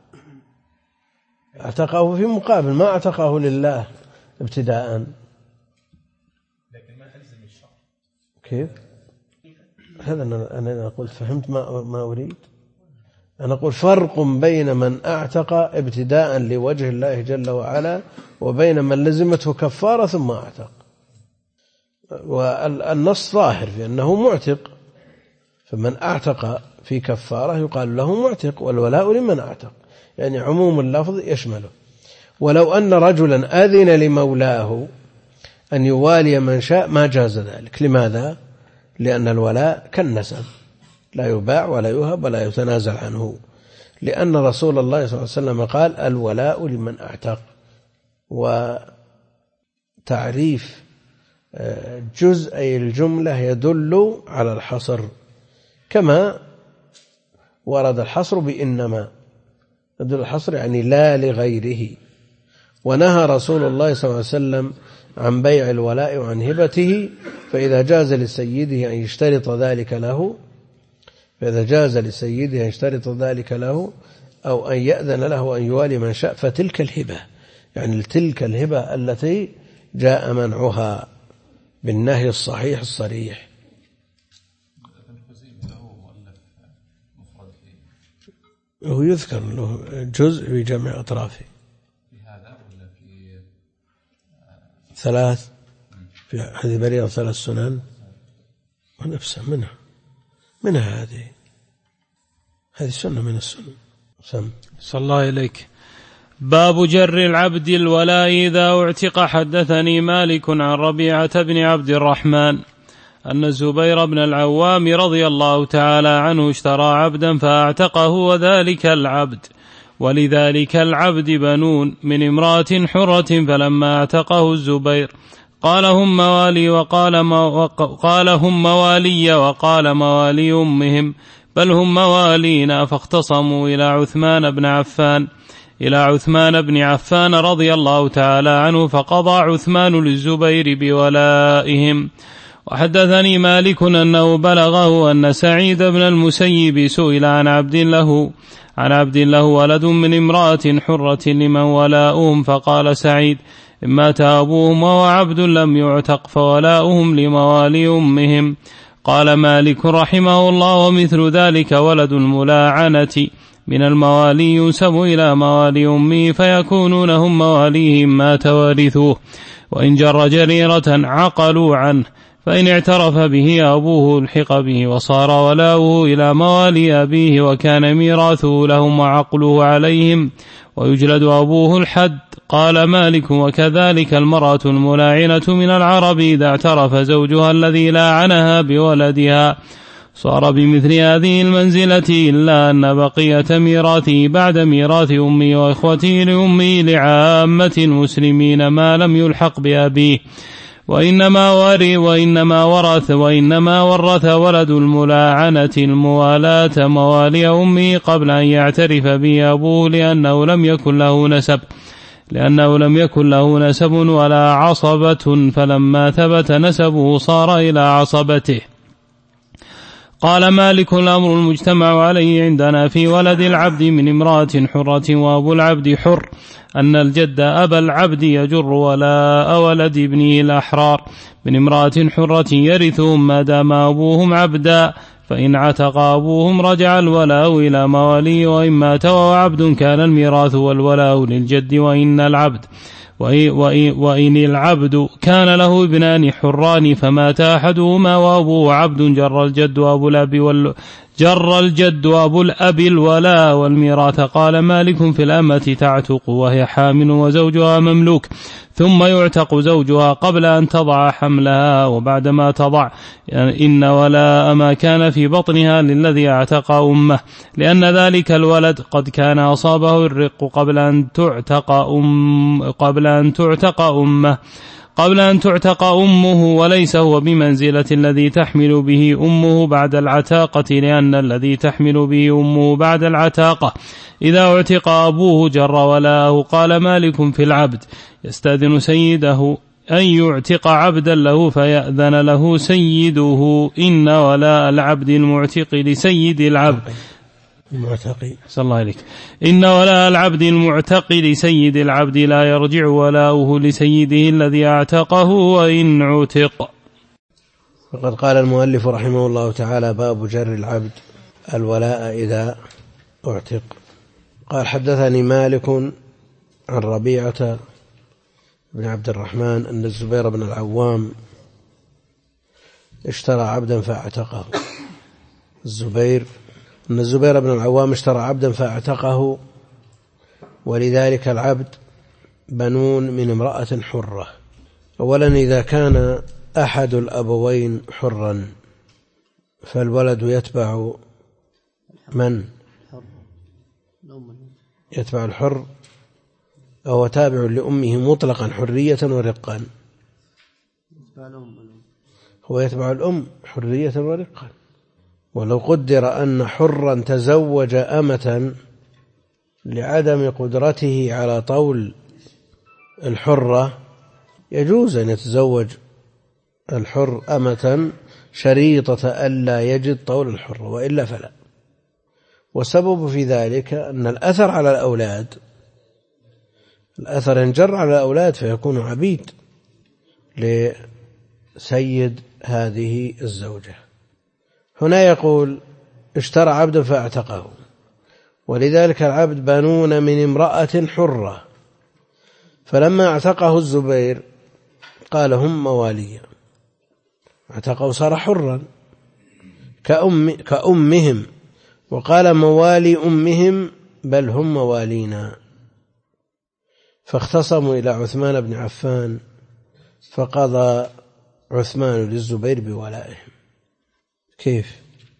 اعتقه في مقابل، ما اعتقه لله ابتداء. لكن ما ألزم الشرع. كيف؟ هذا أنا قلت فهمت ما أريد. أنا أقول فرق بين من اعتق ابتداء لوجه الله جل وعلا وبين من لزمته كفارة ثم اعتق. والنص ظاهر في أنه معتق، فمن اعتق في كفارة يقال له معتق، والولاء لمن اعتق، يعني عموم اللفظ يشمله. ولو أن رجلا أذن لمولاه أن يوالي من شاء ما جاز ذلك. لماذا؟ لأن الولاء كالنسب لا يباع ولا يهب ولا يتنازل عنه، لأن رسول الله صلى الله عليه وسلم قال الولاء لمن أعتق. وتعريف جزء أي الجملة يدل على الحصر، كما ورد الحصر بإنما، يدل الحصر يعني لا لغيره. ونهى رسول الله صلى الله عليه وسلم عن بيع الولاء وعن هبته، فإذا جاز لسيده أن يشترط ذلك له أو أن يأذن له أن يوالي من شاء فتلك الهبة، يعني تلك الهبة التي جاء منعها بالنهي الصحيح الصريح. هو يذكر له جزء في جمع أطرافه في هذا ولا في 3 في هذه بريرة 3 سنن ونفسه منها هذه سنة من السنن. صلى الله إليك. باب جر العبد الولاء إذا اعتق. حدثني مالك عن ربيعة بن عبد الرحمن أن الزبير بن العوام رضي الله تعالى عنه اشترى عبدا فاعتقه، ولذلك العبد بنون من امرأة حرة، فلما اعتقه الزبير قال هم موالي وقال موالي أمهم، بل هم موالينا. فاختصموا إلى عثمان بن عفان رضي الله تعالى عنه، فقضى عثمان للزبير بولائهم. وحدثني مالك أنه بلغه أن سعيد بن المسيب سئل عن عبد له ولد من امرأة حرة لمن ولاؤهم، فقال سعيد إن مات أبوهم وهو عبد لم يعتق فولاؤهم لموالي أمهم. قال مالك رحمه الله ومثل ذلك ولد الملاعنة من الموالي ينسب إلى موالي أمه، فيكونون هم مواليهم ما تورثوه، وإن جر جريرة عقلوا عنه، فإن اعترف به أبوه الحق به وصار ولاؤه إلى موالي أبيه، وكان ميراثه لهم وعقله عليهم، ويجلد أبوه الحد. قال مالك وكذلك المرأة الملاعنة من العرب إذا اعترف زوجها الذي لاعنها بولدها صار بمثل هذه المنزلة، إلا أن بقية ميراثه بعد ميراث أمه وإخوته لأمه لعامة المسلمين ما لم يلحق بأبيه، وإنما ورث ولد الملاعنة الموالاة موالي أمه قبل أن يعترف به أبوه، لأنه لم يكن له نسب ولا عصبة، فلما ثبت نسبه صار إلى عصبته. قال مالك الأمر المجتمع عليه عندنا في ولد العبد من امرأة حرة وأبو العبد حر، أن الجد أبا العبد يجر ولاء ولد ابنه الأحرار من امرأة حرة يرثهم ما دام أبوهم عبدا، فإن عتق أبوهم رجع الولاء إلى مواليه، وإن مات وهو عبد كان الميراث والولاء للجد. وإن العبد كان له ابنان حران فمات أحدهما وأبوه عبد جر الجد أبو الأب الولاء والميراث. قال مالك في الأمة تعتق وهي حامل وزوجها مملوك، ثم يعتق زوجها قبل أن تضع حملها، وبعدما تضع إن ولاء ما كان في بطنها للذي اعتق أمه، لأن ذلك الولد قد كان أصابه الرق قبل أن تعتق أمه، وليس هو بمنزلة الذي تحمل به أمه بعد العتاقة، لأن الذي تحمل به أمه بعد العتاقة إذا اعتق أبوه جر ولاءه. قال مالك في العبد يستأذن سيده أن يعتق عبدا له فيأذن له سيده، إن ولاء العبد المعتق لسيد العبد صلى الله عليك. إن ولاء العبد المعتق لسيد العبد لا يرجع ولاؤه لسيده الذي اعتقه وإن عتق. وقد قال المؤلف رحمه الله تعالى باب جر العبد الولاء إذا اعتق. قال حدثني مالك عن ربيعة بن عبد الرحمن أن الزبير بن العوام اشترى عبدا فاعتقه. أن الزبير بن العوام اشترى عبدا فاعتقه، ولذلك العبد بنون من امرأة حرة. أولا إذا كان أحد الأبوين حرا فالولد يتبع من؟ يتبع الحر أو تابع لأمه مطلقا حرية ورقا؟ هو يتبع الأم حرية ورقا. ولو قدر أن حرا تزوج أمة لعدم قدرته على طول الحرة يجوز أن يتزوج الحر أمة شريطة ألا يجد طول الحرة، وإلا فلا. والسبب في ذلك أن الأثر على الأولاد، الأثر ينجر على الأولاد فيكون عبيد لسيد هذه الزوجة. هنا يقول اشترى عبدا فاعتقه، ولذلك العبد بنون من امرأة حرة، فلما اعتقه الزبير قال هم موالي، اعتقه صار حرا كأمهم، وقال موالي أمهم بل هم موالينا، فاختصموا إلى عثمان بن عفان فقضى عثمان للزبير بولائهم. كيف؟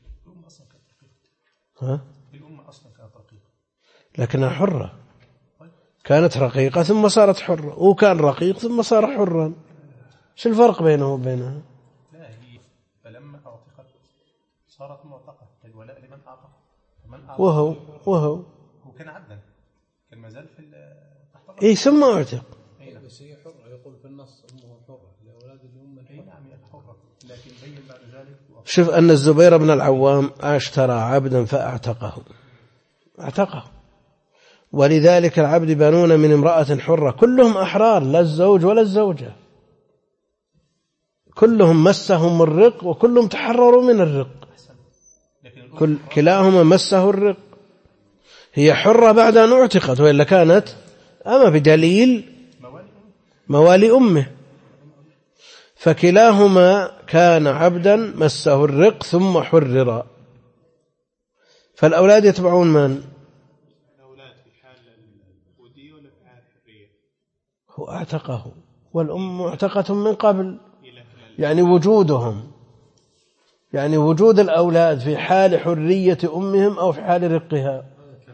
لكنها حرة، كانت رقيقة ثم صارت حرة، وكان رقيق ثم صار حرا، شو الفرق بينه وبينها؟ لا هي فلما أعتقت صارت معتقة، الولاء لمن أعتق، وهو كان عبدا، كان مازال في تحت إيه ثم أعتق. بس هي حرة، يقول في النص أمه حرة لأولاد الأم الحرة. نعم هي حرة، لكن بين بعد ذلك شوف أن الزبير بن العوام اشترى عبدا فاعتقه، ولذلك العبد بنون من امرأة حرة، كلهم أحرار، لا الزوج ولا الزوجة، كلهم مسهم الرق وكلهم تحرروا من الرق، كلاهما مسه الرق. هي حرة بعد أن اعتقت، وإلا كانت أما بدليل موالي أمه، فكلاهما كان عبدا مسه الرق ثم حرر. فالأولاد يتبعون من؟ هو اعتقه، والأم معتقة من قبل، يعني وجودهم، يعني وجود الأولاد في حال حرية أمهم أو في حال رقها.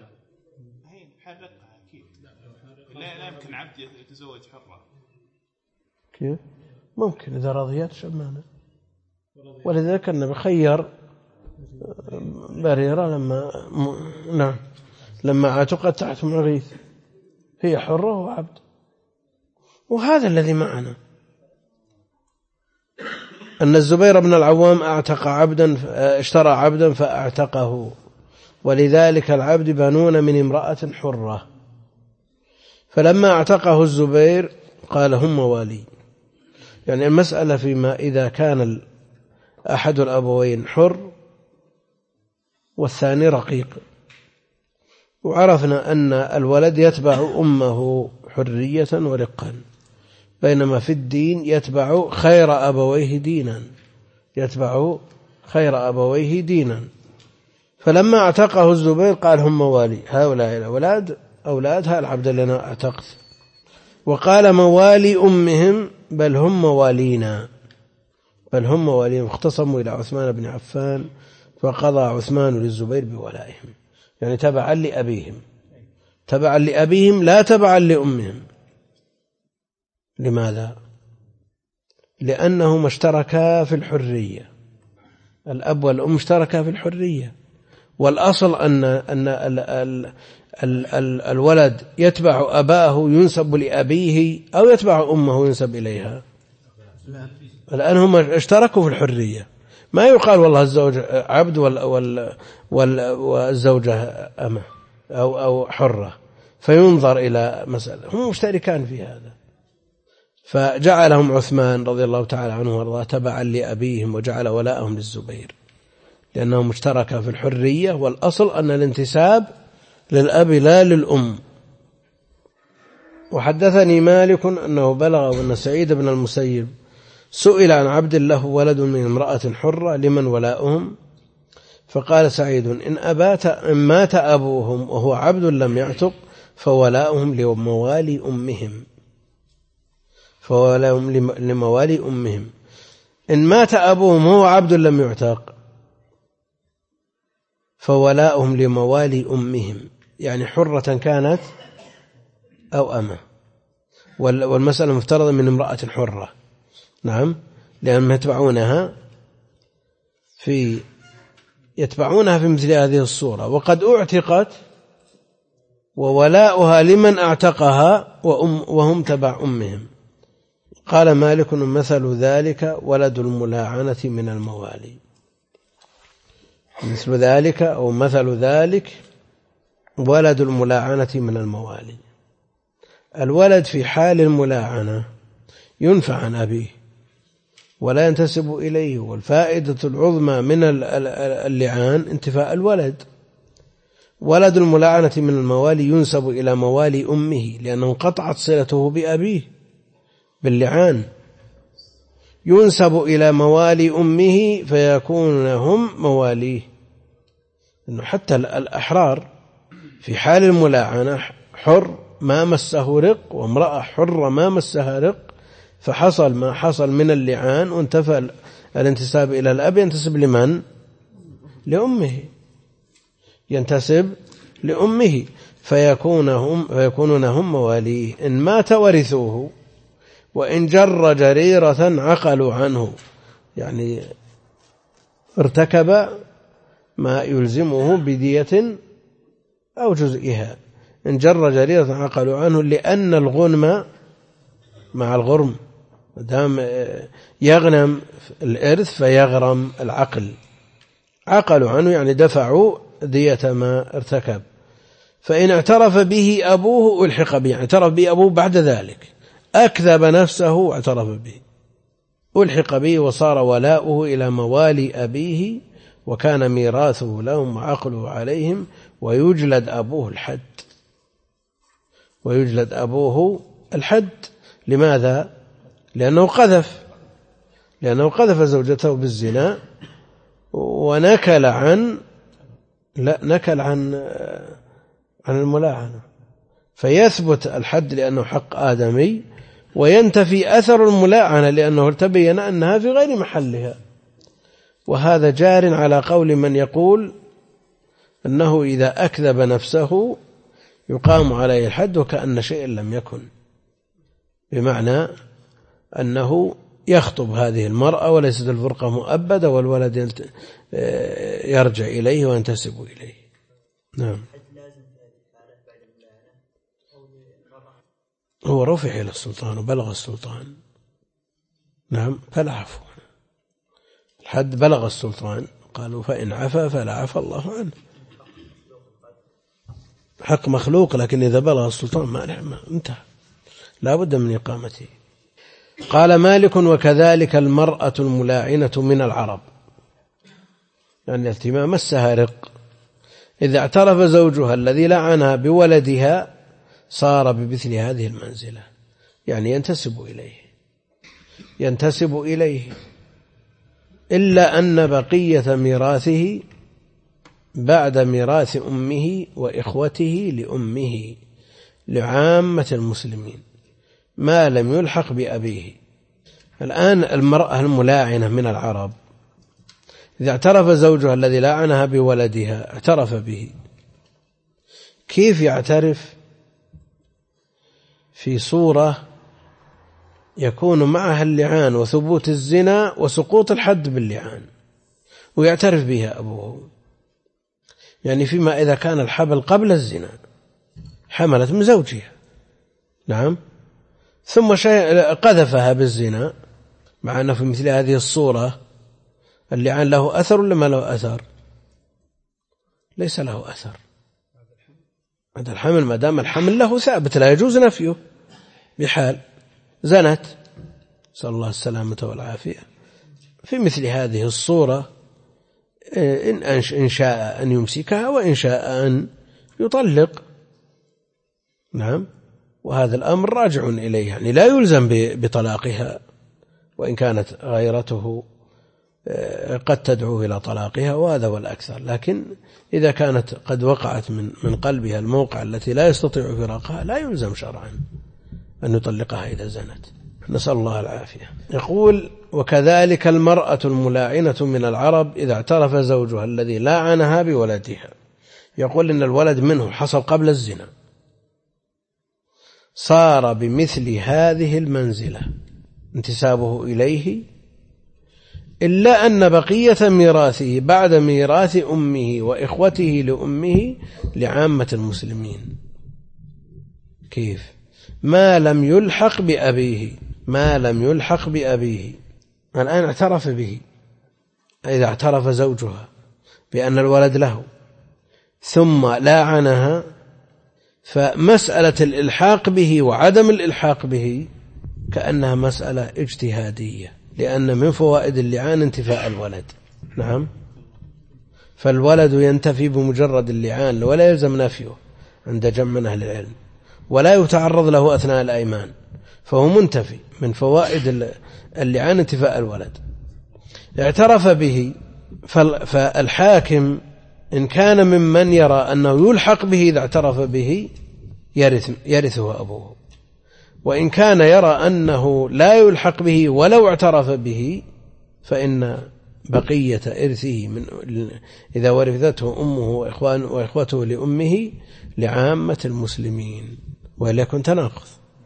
لا يمكن عبد يتزوج حرة. كيف؟ ممكن إذا رضيت شو معنى. ولذلك النبي خير بريرة لما اعتقت تحت معغيث، هي حرة وعبد، وهذا الذي معنا، أن الزبير بن العوام اشترى عبدا فاعتقه، ولذلك العبد بنون من امرأة حرة، فلما اعتقه الزبير قال هم موالي. يعني المسألة فيما إذا كان أحد الأبوين حر والثاني رقيق، وعرفنا أن الولد يتبع أمه حرية ورقا، بينما في الدين يتبع خير أبويه دينا، فلما اعتقه الزبير قال هم موالي، هؤلاء الأولاد أولادها العبد لنا اعتقت، وقال موالي أمهم بل هم موالينا، اختصموا إلى عثمان بن عفان فقضى عثمان للزبير بولائهم، يعني تبعا لأبيهم لا تبعا لأمهم. لماذا؟ لأنهما اشتركا في الحرية، الأب والأم اشتركا في الحرية، والأصل أن الولد يتبع أباه ينسب لأبيه أو يتبع أمه ينسب إليها، الآن هم اشتركوا في الحرية، ما يقال والله الزوج عبد والزوجة أمة أو حرة فينظر إلى مسألة، هم مشتركان في هذا، فجعلهم عثمان رضي الله تعالى عنه وارضاه تبعا لأبيهم، وجعل ولاءهم للزبير لأنهم مشتركا في الحرية، والأصل أن الانتساب للأب لا للأم. وحدثني مالك أنه بلغ أن سعيد بن المسيب سئل عن عبد له ولد من امرأة حرة لمن ولاؤهم، فقال سعيد إن مات أبوهم وهو عبد لم يعتق فولاؤهم لموالي أمهم. فولهم لموالي أمهم. إن مات أبوهم هو عبد لم يعتق فولاؤهم لموالي أمهم، يعني حرة كانت أو أمة، والمسألة مفترضة من امرأة حرة. نعم، لأنهم يتبعونها في مثل هذه الصورة، وقد أعتقت وولاؤها لمن أعتقها وهم تبع أمهم. قال مالك مثل ذلك ولد الملاعنة من الموالي. مثل ذلك أو مثل ذلك ولد الملاعنة من الموالي. الولد في حال الملاعنة ينفع عن أبيه ولا ينتسب إليه، والفائدة العظمى من اللعان انتفاء الولد. ولد الملاعنة من الموالي ينسب إلى موالي أمه لأنه قطعت صلته بأبيه باللعان، ينسب إلى موالي أمه فيكون هم مواليه. إنه حتى الأحرار في حال الملاعنة حر ما مسه رق، وامرأة حرة ما مسها رق، فحصل ما حصل من اللعان وانتفى الانتساب إلى الأب. ينتسب لمن؟ لأمه، ينتسب لأمه فيكونون هم مواليه. إن مات ورثوه، وإن جر جريرة عقلوا عنه، يعني ارتكب ما يلزمه بدية أو جزئها. إن جر جريرة عقلوا عنه، لأن الغنم مع الغرم، دام يغنم الإرث فيغرم العقل، عقلوا عنه يعني دفعوا دية ما ارتكب. فإن اعترف به أبوه ألحق به، اعترف به أبوه بعد ذلك، أكذب نفسه اعترف به، ألحق به وصار ولاؤه إلى موالي أبيه، وكان ميراثه لهم وعقله عليهم، ويجلد أبوه الحد. ويجلد أبوه الحد. لماذا؟ لأنه قذف زوجته بالزنا ونكل عن الملاعنة، فيثبت الحد لأنه حق آدمي، وينتفي أثر الملاعنة لأنه تبين أنها في غير محلها. وهذا جار على قول من يقول أنه إذا أكذب نفسه يقام عليه الحد وكأن شيء لم يكن، بمعنى أنه يخطب هذه المرأة وليست الفرقة مؤبدة والولد يرجع إليه وينتسب إليه. نعم. هو رفع إلى السلطان وبلغ السلطان. نعم، فلا عفو. الحد بلغ السلطان، قالوا فإن عفا فلا عفى الله عنه. حق مخلوق، لكن إذا بلغ السلطان ما انتهى، لا بد من إقامته. قال مالك وكذلك المرأة الملاعنة من العرب، يعني التي ما مسها رق، إذا اعترف زوجها الذي لعنها بولدها صار بمثل هذه المنزلة، يعني ينتسب إليه إلا أن بقية ميراثه بعد ميراث أمه وإخوته لأمه لعامة المسلمين ما لم يلحق بأبيه. الآن المرأة الملاعنة من العرب إذا اعترف زوجها الذي لعنها بولدها، اعترف به، كيف يعترف؟ في صورة يكون معها اللعان وثبوت الزنا وسقوط الحد باللعان، ويعترف بها أبوه، يعني فيما إذا كان الحبل قبل الزنا، حملت من زوجها، نعم، ثم قذفها بالزنا، مع أنه في مثل هذه الصورة اللعان له أثر ولا ما له أثر؟ ليس له أثر بعد الحمل، ما دام الحمل له ثابت لا يجوز نفيه بحال. زنت، نسأل الله السلامة والعافية، في مثل هذه الصورة إن شاء أن يمسكها وإن شاء أن يطلق، نعم، وهذا الأمر راجع إليه، يعني لا يلزم بطلاقها، وإن كانت غيرته قد تدعو إلى طلاقها، وهذا هو الأكثر. لكن إذا كانت قد وقعت من قلبها الموقع التي لا يستطيع فراقها لا يلزم شرعا أن يطلقها إذا زنت. نسأل الله العافية. يقول: وكذلك المرأة الملاعنة من العرب إذا اعترف زوجها الذي لاعنها بولدها. يقول إن الولد منه حصل قبل الزنا، صار بمثل هذه المنزلة انتسابه إليه، إلا أن بقية ميراثه بعد ميراث أمه وإخوته لأمه لعامة المسلمين. كيف؟ ما لم يلحق بأبيه، ما لم يلحق بأبيه. الآن اعترف به، إذا اعترف زوجها بأن الولد له ثم لاعنها، فمسألة الإلحاق به وعدم الإلحاق به كأنها مسألة اجتهادية، لأن من فوائد اللعان انتفاء الولد. نعم، فالولد ينتفي بمجرد اللعان ولا يلزم نفيه عند جمع من أهل العلم، ولا يتعرض له أثناء الأيمان، فهو منتفي. من فوائد اللعان انتفاء الولد. اعترف به، فالحاكم إن كان ممن يرى أنه يلحق به إذا اعترف به يرثه أبوه، وإن كان يرى أنه لا يلحق به ولو اعترف به فإن بقية إرثه إذا ورثته أمه وإخوته لأمه لعامة المسلمين، وإلا يكون تناقض.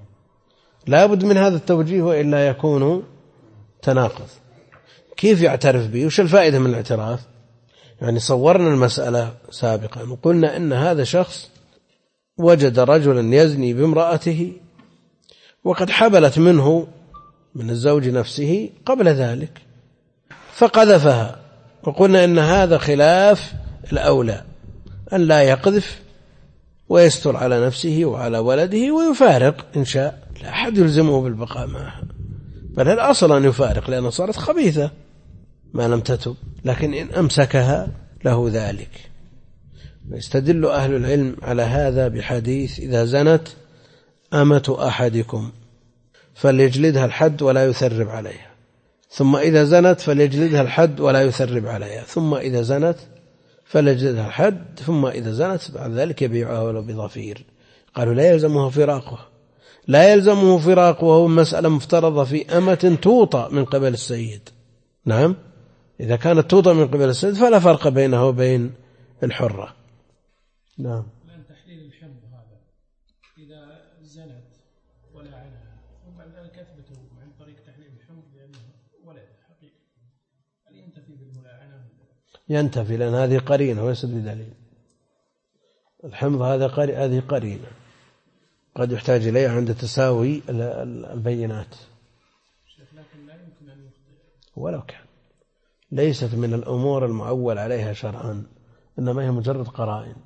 لا بد من هذا التوجيه وإلا يكون تناقض. كيف يعترف به؟ وش الفائدة من الاعتراف؟ يعني صورنا المسألة سابقا وقلنا إن هذا شخص وجد رجلا يزني بامرأته وقد حبلت منه من الزوج نفسه قبل ذلك فقذفها، وقلنا إن هذا خلاف الأولى، أن لا يقذف ويستر على نفسه وعلى ولده ويفارق إن شاء، لا أحد يلزمه بالبقاء معها، بل الأصل أن يفارق لأنها صارت خبيثة ما لم تتب، لكن إن أمسكها له ذلك. ويستدل أهل العلم على هذا بحديث: إذا زنت أمة أحدكم فليجلدها الحد ولا يثرب عليها، ثم إذا زنت فليجلدها الحد ولا يثرب عليها، ثم إذا زنت فليجلدها الحد، ثم إذا زنت بعد ذلك يبيعها ولو بضفير. قالوا لا يلزمها فراقها، لا يلزمه فراقه، وهو مسألة مفترضة في أمة توطى من قبل السيد. نعم، إذا كانت توطى من قبل السيد فلا فرق بينها وبين الحرة. نعم. لأن تحليل الحمض هذا إذا زنت ولا عنها وبعد ذلك أثبتوا عن طريق تحليل الحمض لأنه ولد حقيقي، هل ينتفي بالملاعنة؟ ينتفي، لأن هذه قرينة وليست بدليل. الحمض هذه قرينة قد يحتاج إليها عند تساوي البينات، لكن لا يمكن أن يخطئ ولو كان. ليست من الأمور المعول عليها شرعا، إنما هي مجرد قرائن.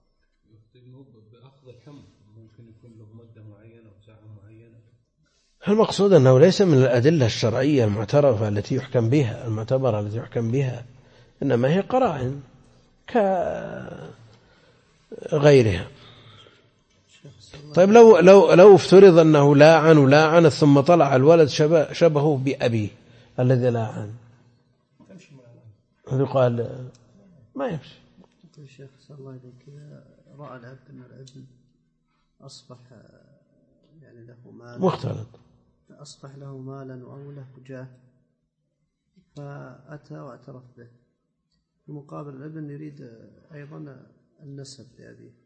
بأخذ الحمض ممكن يكون له مدة معينة وساعة معينة. المقصود أنه ليس من الأدلة الشرعية المعترفة التي يحكم بها، المعتبرة التي يحكم بها، إنما هي قرائن كغيرها. طيب لو افترض أنه لاعن ثم طلع الولد شبهه بأبيه الذي لاعن، هذا قال ما يمشي. الشيخ صلى الله عليه وسلم رأى الأب أن الابن أصبح يعني له مال مختلط، أصبح له مالا أو له جاه، فأتى واعترف به، في مقابل الابن يريد أيضا النسب لأبيه.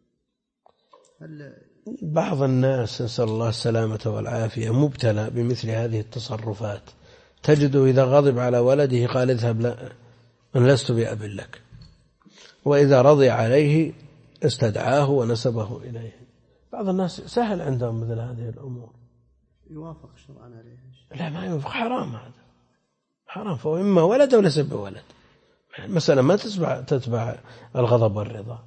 بعض الناس نسأل الله السلامة والعافية مبتلى بمثل هذه التصرفات، تجده إذا غضب على ولده قال: اذهب، لا أن لست بأب لك، وإذا رضي عليه استدعاه ونسبه إليه. بعض الناس سهل عندهم مثل هذه الأمور. يوافق شرعا عليه؟ لا، ما يوافق، حرام، هذا حرام، فهو إما ولد أو ليس بولد. المسألة ما تتبع الغضب والرضا.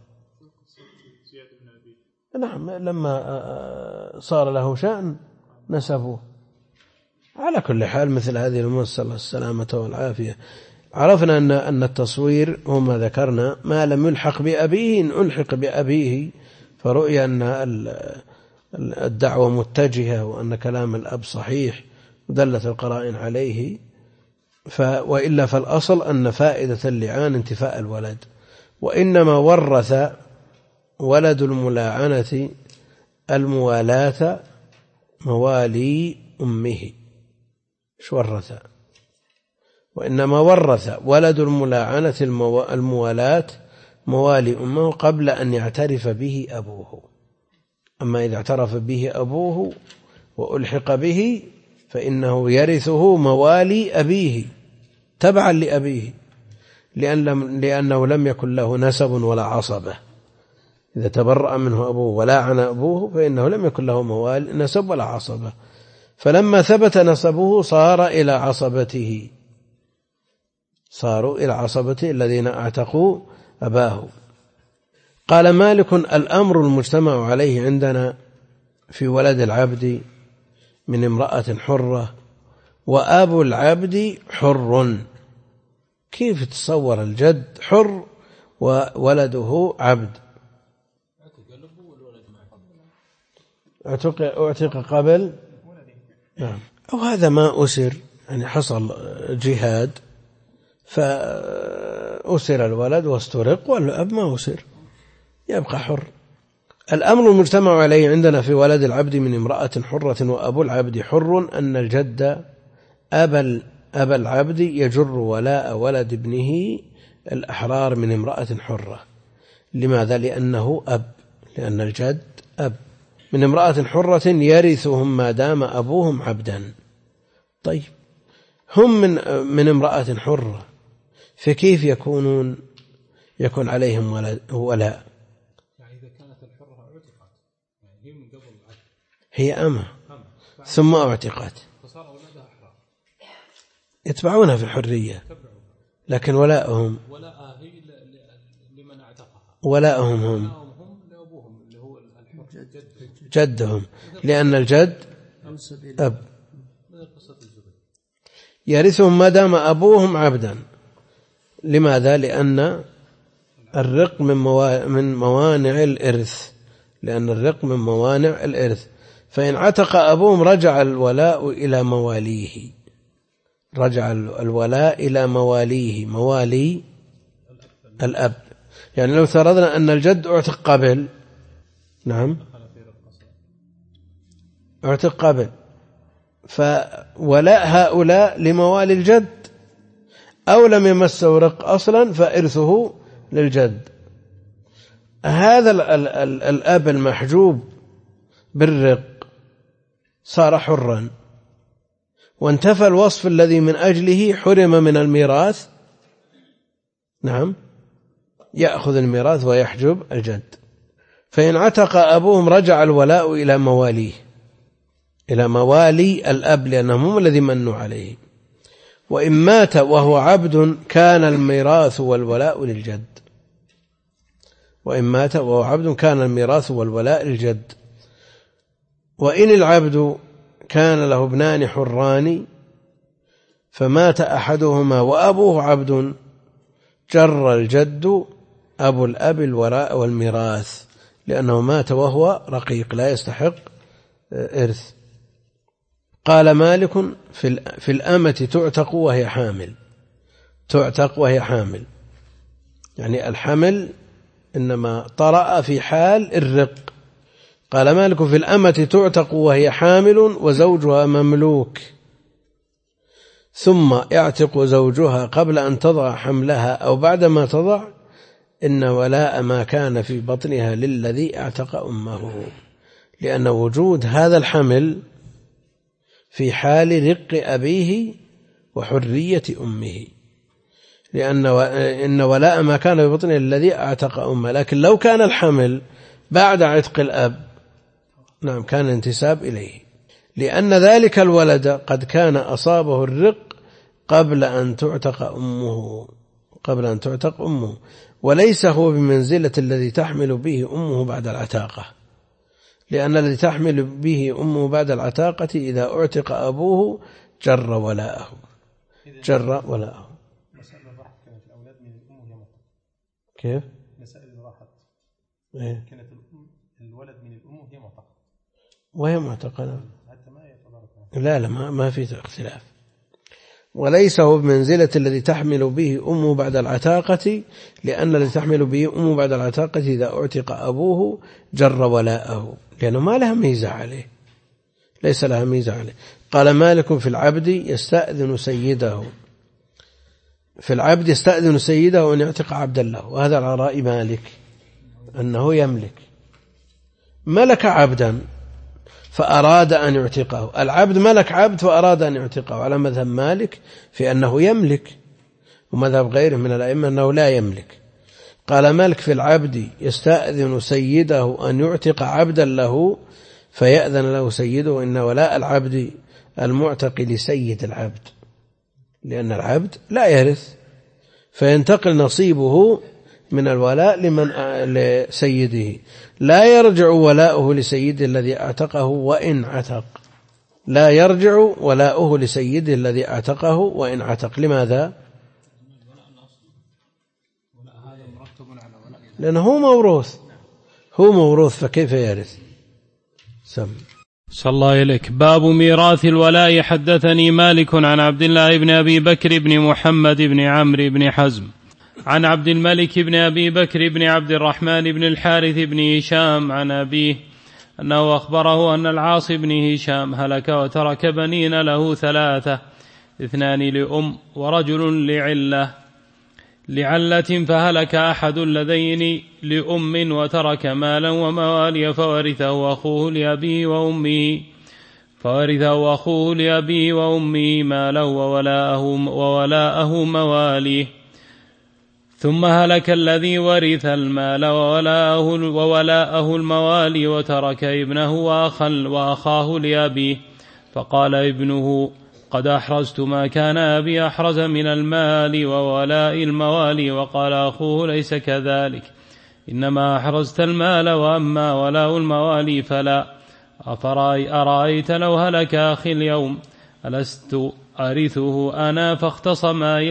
نعم، لما صار له شأن نسبوه. على كل حال مثل هذه الأمور نسأل الله السلامة والعافية. عرفنا أن التصوير هو ما ذكرنا ما لم يلحق بأبيه، إن ألحق بأبيه فرؤيا أن الدعوة متجهة وأن كلام الأب صحيح ودلت القرائن عليه، وإلا فالأصل أن فائدة اللعان انتفاء الولد، وإنما ورث ولد الملاعنة الموالاة موالي أمه، إيش ورث؟ وإنما ورث ولد الملاعنة الموالاة موالي أمه قبل أن يعترف به أبوه. أما إذا اعترف به أبوه وألحق به فإنه يرثه موالي أبيه تبعا لأبيه، لأنه لم يكن له نسب ولا عصبة. إذا تبرأ منه أبوه ولاعن أبوه فإنه لم يكن له موالي نسب ولا عصبة، فلما ثبت نسبه صاروا إلى عصبته الذين اعتقوا أباه. قال مالك: الأمر المجتمع عليه عندنا في ولد العبد من امرأة حرة وأبو العبد حر. كيف تصور الجد حر وولده عبد؟ اعتق قبل، نعم. أو هذا ما أسر، يعني حصل جهاد فأسر الولد واسترق والأب ما أسر، يبقى حر. الأمر المجتمع عليه عندنا في ولد العبد من امرأة حرة وأبو العبد حر أن الجد أبا العبد يجر ولاء ولد ابنه الأحرار من امرأة حرة. لماذا؟ لأنه أب، لأن الجد أب من امرأة حرة يرثهم ما دام أبوهم عبدا. طيب هم من امرأة حرة، فكيف يكون عليهم ولاء؟ يعني إذا كانت الحرة اعتقت، يعني هي من قبل العبد، هي أمة ثم اعتقت، فصار أولادها أحرار يتبعونها في الحرية، لكن ولاءهم هي لمن اعتقها، ولاءهم هم لأبوهم اللي هو الحر جدهم، لأن الجد أب يرثهم ما دام أبوهم عبدا. لماذا؟ لأن الرق من موانع الإرث، لأن الرق من موانع الإرث. فإن عتق أبوهم رجع الولاء إلى مواليه، رجع الولاء إلى مواليه، موالي الأب. يعني لو فرضنا أن الجد اعتق قبل، نعم اعتق قبل، فولاء هؤلاء لموالي الجد، أو لم يمسه رق أصلا فإرثه للجد. هذا الأب المحجوب بالرق صار حرا، وانتفى الوصف الذي من أجله حرم من الميراث، نعم، يأخذ الميراث ويحجب الجد. فإن عتق أبوهم رجع الولاء إلى مواليه، إلى موالي الأب، لأنهم هم الذي منوا عليه. وإن مات وهو عبد كان الميراث والولاء للجد، وإن مات وهو عبد كان الميراث والولاء للجد. وإن العبد كان له ابنان حران فمات أحدهما وأبوه عبد جر الجد أبو الأب الولاء والميراث، لأنه مات وهو رقيق لا يستحق إرث. قال مالك: في الأمة تعتق وهي حامل، تعتق وهي حامل، يعني الحمل إنما طرأ في حال الرق. قال مالك: في الأمة تعتق وهي حامل وزوجها مملوك، ثم يعتق زوجها قبل أن تضع حملها أو بعدما تضع، إن ولاء ما كان في بطنها للذي اعتق أمه، لأن وجود هذا الحمل في حال رق أبيه وحرية أمه، لأن إن ولاء ما كان في بطنه الذي اعتق أمه. لكن لو كان الحمل بعد عتق الأب، نعم، كان انتساب إليه، لأن ذلك الولد قد كان أصابه الرق قبل أن تعتق أمه، وليس هو بمنزلة الذي تحمل به أمه بعد العتاقة، لأن الذي تحمل به أمه بعد العتاقة إذا اعتق أبوه جر ولاءه. مسألة راحت كانت الأولاد من الأم وهي معتقة. كيف؟ مسائل راحت كانت الولد من الأم وهي معتقة حتى ما يتضارب. لا ما في اختلاف. وليس هو بمنزلة الذي تحمل به أمه بعد العتاقة، لأن الذي تحمل به أمه بعد العتاقة إذا اعتق أبوه جر ولاءه، لأنه ما لها ميزة عليه، ليس لها ميزة عليه. قال مالك في العبد يستأذن سيده، في العبد يستأذن سيده أن يعتق عبدا له، وهذا على رأي مالك أنه يملك، ملك عبدا فأراد أن يعتقه، العبد ملك عبد فأراد أن يعتقه، على مذهب مالك في أنه يملك، ومذهب غيره من الأئمة أنه لا يملك. قال مالك في العبد يستأذن سيده أن يعتق عبدا له فيأذن له سيده، إن ولاء العبد المعتق لسيد العبد، لأن العبد لا يرث، فينتقل نصيبه من الولاء لسيده، لا يرجع ولاؤه لسيده الذي اعتقه وإن عتق، لا يرجع ولاؤه لسيده الذي اعتقه وإن عتق. لماذا؟ لأنه هو موروث فكيف يرث؟ صلى الله إليك. باب ميراث الولاء. حدثني مالك عن عبد الله بن أبي بكر بن محمد بن عمرو بن حزم عن عبد الملك بن أبي بكر بن عبد الرحمن بن الحارث بن هشام عن أبيه أنه أخبره أن العاص بن هشام هلك وترك بنين له 3، 2 لأم ورجل لعلة، فهلك أحد اللذين لأم وترك مالا وموالي فورثه أخوه لأبيه وأمه مالا وولاءه مواليه، ثم هلك الذي ورث المال وولاءه الموالي وترك ابنه وأخاه لأبيه، فقال ابنه قد أحرزت ما كان أبي أحرز من المال وولاء الموالي، وقال أخوه ليس كذلك، إنما أحرزت المال وأما ولاء الموالي فلا. أرأيت لو هلك أخي اليوم ألست أرثه أنا؟ فاختصما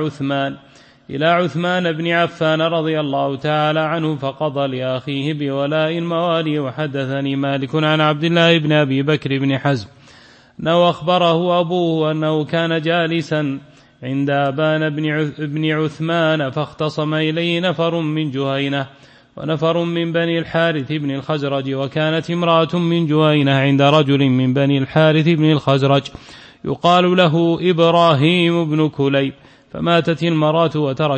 إلى عثمان بن عفان رضي الله تعالى عنه، فقضى لأخيه بولاء الموالي. وحدثني مالك عن عبد الله بن أبي بكر بن حزم أنه أخبره أبوه أنه كان جالسا عند أبان بن عثمان، فاختصم إليه نفر من جهينة ونفر من بني الحارث بن الخزرج، وكانت امرأة من جهينة عند رجل من بني الحارث بن الخزرج يقال له إبراهيم بن كليب، فماتت المرأة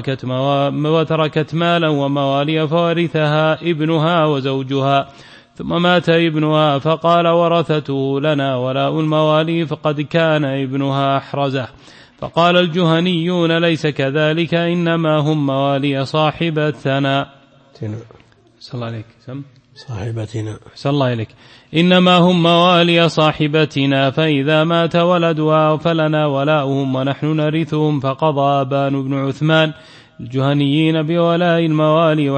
وتركت مالا وموالي فورثها ابنها وزوجها، ثم مات ابنها، فقال ورثته لنا ولاء الموالي فقد كان ابنها أحرزه. فقال الجهنيون ليس كذلك، إنما هم موالي صاحبتنا. صلى الله عليك صاحبتنا. صلى الله عليك. إنما هم موالي صاحبتنا، فإذا مات ولدها فلنا ولاؤهم ونحن نرثهم. فقضى أبان بن عثمان الجهنيين بولاء الموالي.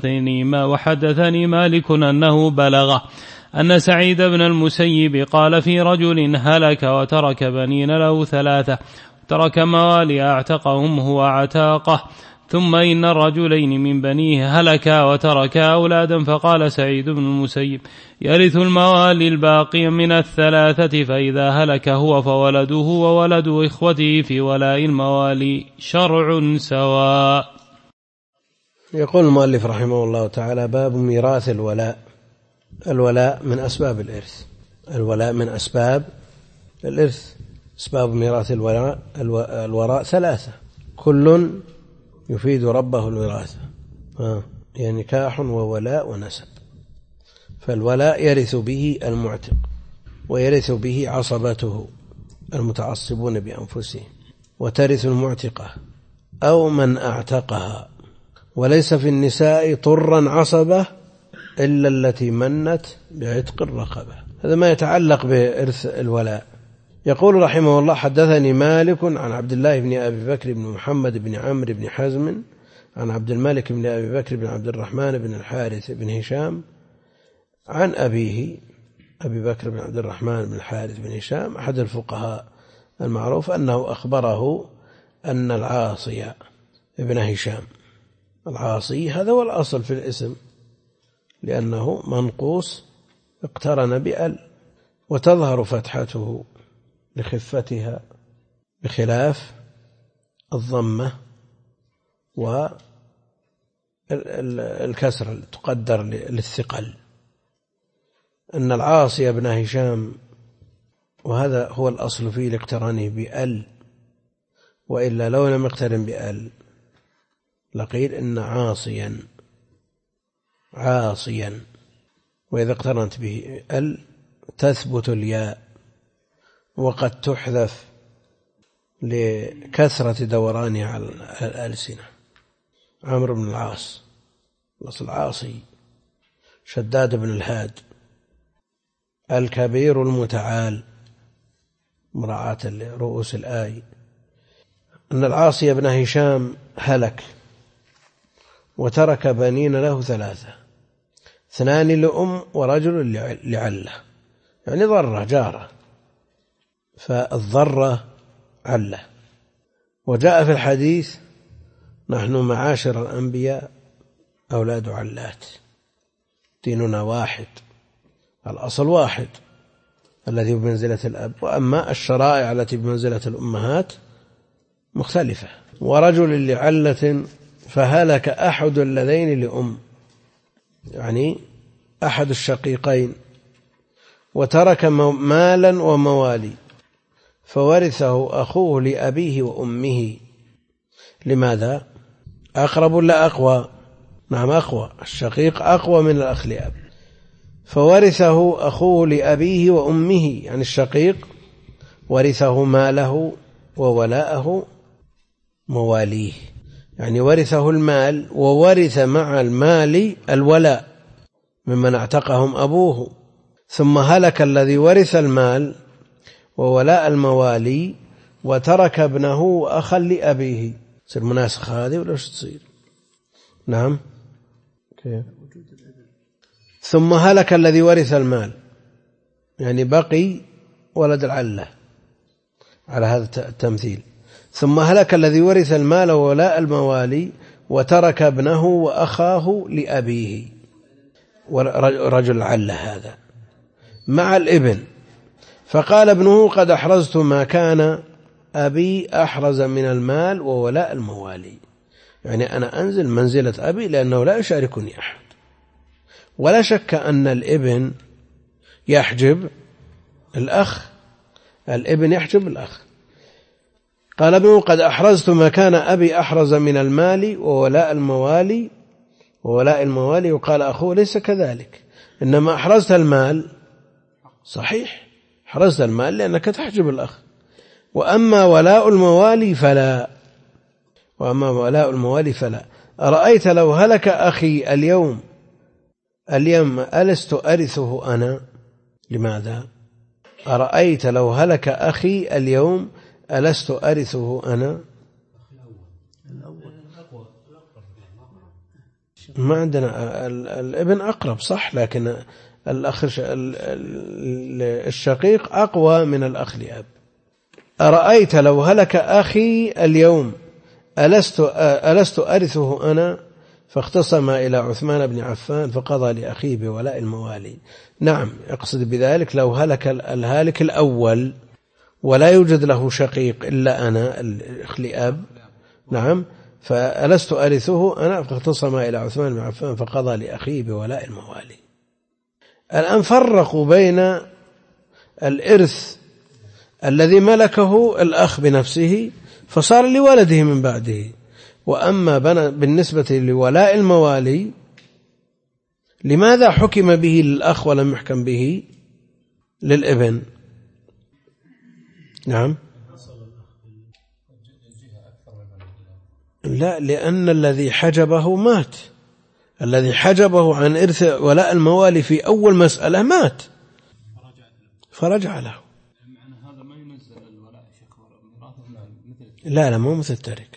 وحدثني مالك أنه بلغه أن سعيد بن المسيب قال في رجل هلك وترك بنين له 3، ترك موالي أعتقهم هو عتاقه، ثم إن الرجلين من بنيه هلكا وتركا أولادا، فقال سعيد بن المسيب يرث الموالي الباقي من 3، فإذا هلك هو فولده وولد إخوته في ولاء الموالي شرع سواء. يقول المؤلف رحمه الله تعالى: باب ميراث الولاء. الولاء من أسباب الإرث، الولاء من أسباب الإرث. أسباب ميراث الوراء 3، كل يفيد ربه الوراثة، يعني نكاح وولاء ونسب. فالولاء يرث به المعتق، ويرث به عصبته المتعصبون بأنفسهم، وترث المعتقة أو من أعتقها. وليس في النساء طرا عصبة إلا التي منت بعتق الرقبة. هذا ما يتعلق بإرث الولاء. يقول رحمه الله: حدثني مالك عن عبد الله بن أبي بكر بن محمد بن عمرو بن حزم عن عبد الملك بن أبي بكر بن عبد الرحمن بن الحارث بن هشام عن أبيه أبي بكر بن عبد الرحمن بن الحارث بن هشام أحد الفقهاء المعروف، أنه أخبره أن العاصي ابن هشام، العاصي هذا هو الأصل في الاسم، لأنه منقوص اقترن بأل، وتظهر فتحته لخفتها بخلاف الضمة والكسر تقدر للثقل. أن العاصي بن هشام وهذا هو الأصل فيه لاقترانه بأل، وإلا لو لم يقترن بأل لقيل إن عاصيا، وإذا اقترنت به أل تثبت الياء، وقد تحذف لكثرة دورانها على الألسنة. عمرو بن العاص، الأصل عاصي. شداد بن الهاد، الكبير المتعال، مراعاة لرؤوس الآي. أن العاصي بن هشام هلك وترك بنين له 3، 2 لأم ورجل لعلة، يعني ضرة جارة، فالضرة علة. وجاء في الحديث: نحن معاشر الأنبياء أولاد علات، ديننا واحد، الأصل واحد الذي بمنزلة الأب، وأما الشرائع التي بمنزلة الأمهات مختلفة. ورجل لعلة فهلك أحد اللذين لأم، يعني أحد الشقيقين، وترك مالا وموالي، فورثه أخوه لأبيه وأمه. لماذا؟ أقرب ولا أقوى؟ نعم أقوى، الشقيق أقوى من الأخ لأب. فورثه أخوه لأبيه وأمه، يعني الشقيق ورثه ماله وولاءه مواليه، يعني ورثه المال وورث مع المال الولاء ممن اعتقهم أبوه. ثم هلك الذي ورث المال وولاء الموالي وترك ابنه وأخا لأبيه. تصير مناسخة هذه ولا شو تصير؟ نعم كيف؟ ثم هلك الذي ورث المال، يعني بقي ولد العلة على هذا التمثيل. ثم هلك الذي ورث المال وولاء الموالي وترك ابنه وأخاه لأبيه، ورجل العلة هذا مع الابن. فقال ابنه: قد أحرزت ما كان أبي أحرز من المال وولاء الموالي، يعني أنا أنزل منزلة أبي لأنه لا يشاركني أحد. ولا شك أن الابن يحجب الأخ، الابن يحجب الأخ. قال ابنه: قد أحرزت ما كان أبي أحرز من المال وولاء الموالي وولاء الموالي. وقال أخوه: ليس كذلك، إنما أحرزت المال. صحيح، أحرزت المال لأنك تحجب الأخ. وأما ولاء الموالي فلا. أرأيت لو هلك أخي اليوم ألست أرثه أنا؟ لماذا؟ أرأيت لو هلك أخي اليوم ألست أرثه أنا؟ ما عندنا الابن أقرب صح، لكن الأخ الشقيق أقوى من الأخ لأب. أرأيت لو هلك أخي اليوم ألست أرثه أنا؟ فاختصم إلى عثمان بن عفان فقضى لأخيه بولاء الموالي. نعم، يقصد بذلك لو هلك الهالك الأول ولا يوجد له شقيق إلا أنا الأخ لأب، نعم، فألست أرثه أنا؟ فاختصم إلى عثمان بن عفان فقضى لأخيه بولاء الموالي. الآن فرقوا بين الإرث الذي ملكه الأخ بنفسه فصار لولده من بعده، وأما بالنسبة لولاء الموالي لماذا حكم به للأخ ولم يحكم به للابن؟ نعم، لا، لأن الذي حجبه مات، الذي حجبه عن إرث ولاء الموالي في أول مسألة مات فرجع له. لا مو مثل التركة،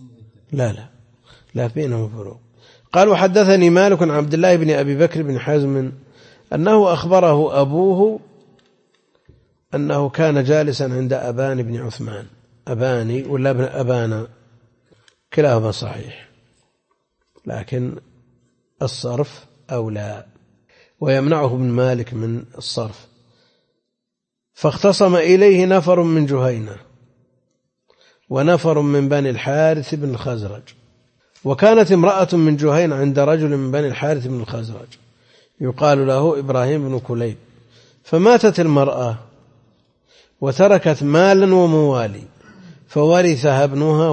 لا بينهم فروق. قال: وحدثني مالك عن عبد الله بن أبي بكر بن حزم أنه أخبره أبوه أنه كان جالسا عند أبان بن عثمان، أباني ولا ابن أبانا كلاهما صحيح، لكن الصرف أولى ويمنعه ابن مالك من الصرف. فاختصم إليه نفر من جهينة ونفر من بني الحارث بن الخزرج، وكانت امرأة من جهينة عند رجل من بني الحارث بن الخزرج يقال له إبراهيم بن كليب، فماتت المرأة وتركت مالا وموالي فورثها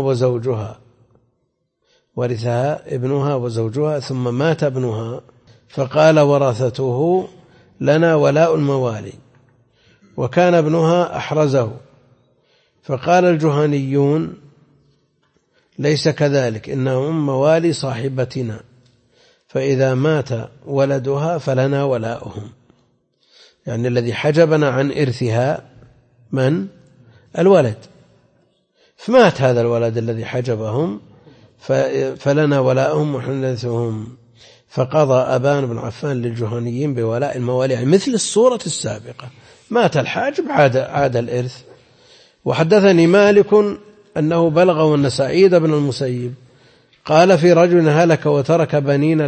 ابنها وزوجها ثم مات ابنها فقال ورثته لنا ولاء الموالي وكان ابنها أحرزه فقال الجهنيون ليس كذلك إنهم موالي صاحبتنا فإذا مات ولدها فلنا ولاؤهم، يعني الذي حجبنا عن إرثها من؟ الولد، فمات هذا الولد الذي حجبهم فلنا ولاؤهم ونرثهم. فقضى أبان بن عفان للجهنيين بولاء الموالي، يعني مثل الصورة السابقة، مات الحاجب عاد الإرث. وحدثني مالك أنه بلغه أن سعيد بن المسيب قال في رجل هلك وترك بنين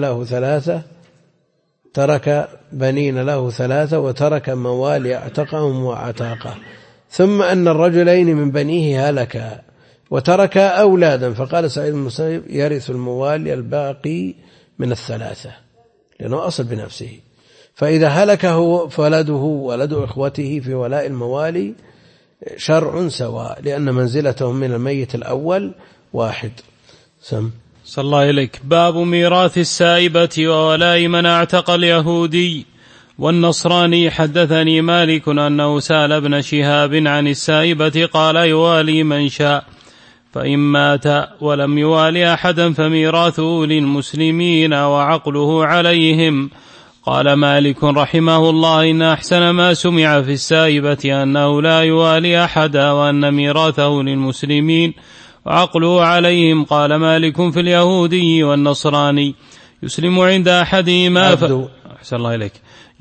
له ثلاثة وترك موالي اعتقهم وعتاقه، ثم أن الرجلين من بنيه هلكا وترك أولادا، فقال سعيد بن المسيب يرث الموالي الباقي من الثلاثة لأنه أصل بنفسه، فإذا هلكه فولده ولد إخوته في ولاء الموالي شرع سواء لأن منزلتهم من الميت الأول واحد. صلى الله إليك. باب ميراث السائبة وولاء من اعتق اليهودي والنصراني. حدثني مالك أنه سأل ابن شهاب عن السائبة قال يوالي من شاء، فإن مات ولم يوالي أحدا فميراثه للمسلمين وعقله عليهم. قال مالك رحمه الله إن أحسن ما سمع في السائبة أنه لا يوالي أحدا وأن ميراثه للمسلمين وعقله عليهم. قال مالك في اليهودي والنصراني يسلم عند أحدهما أحسن الله إليك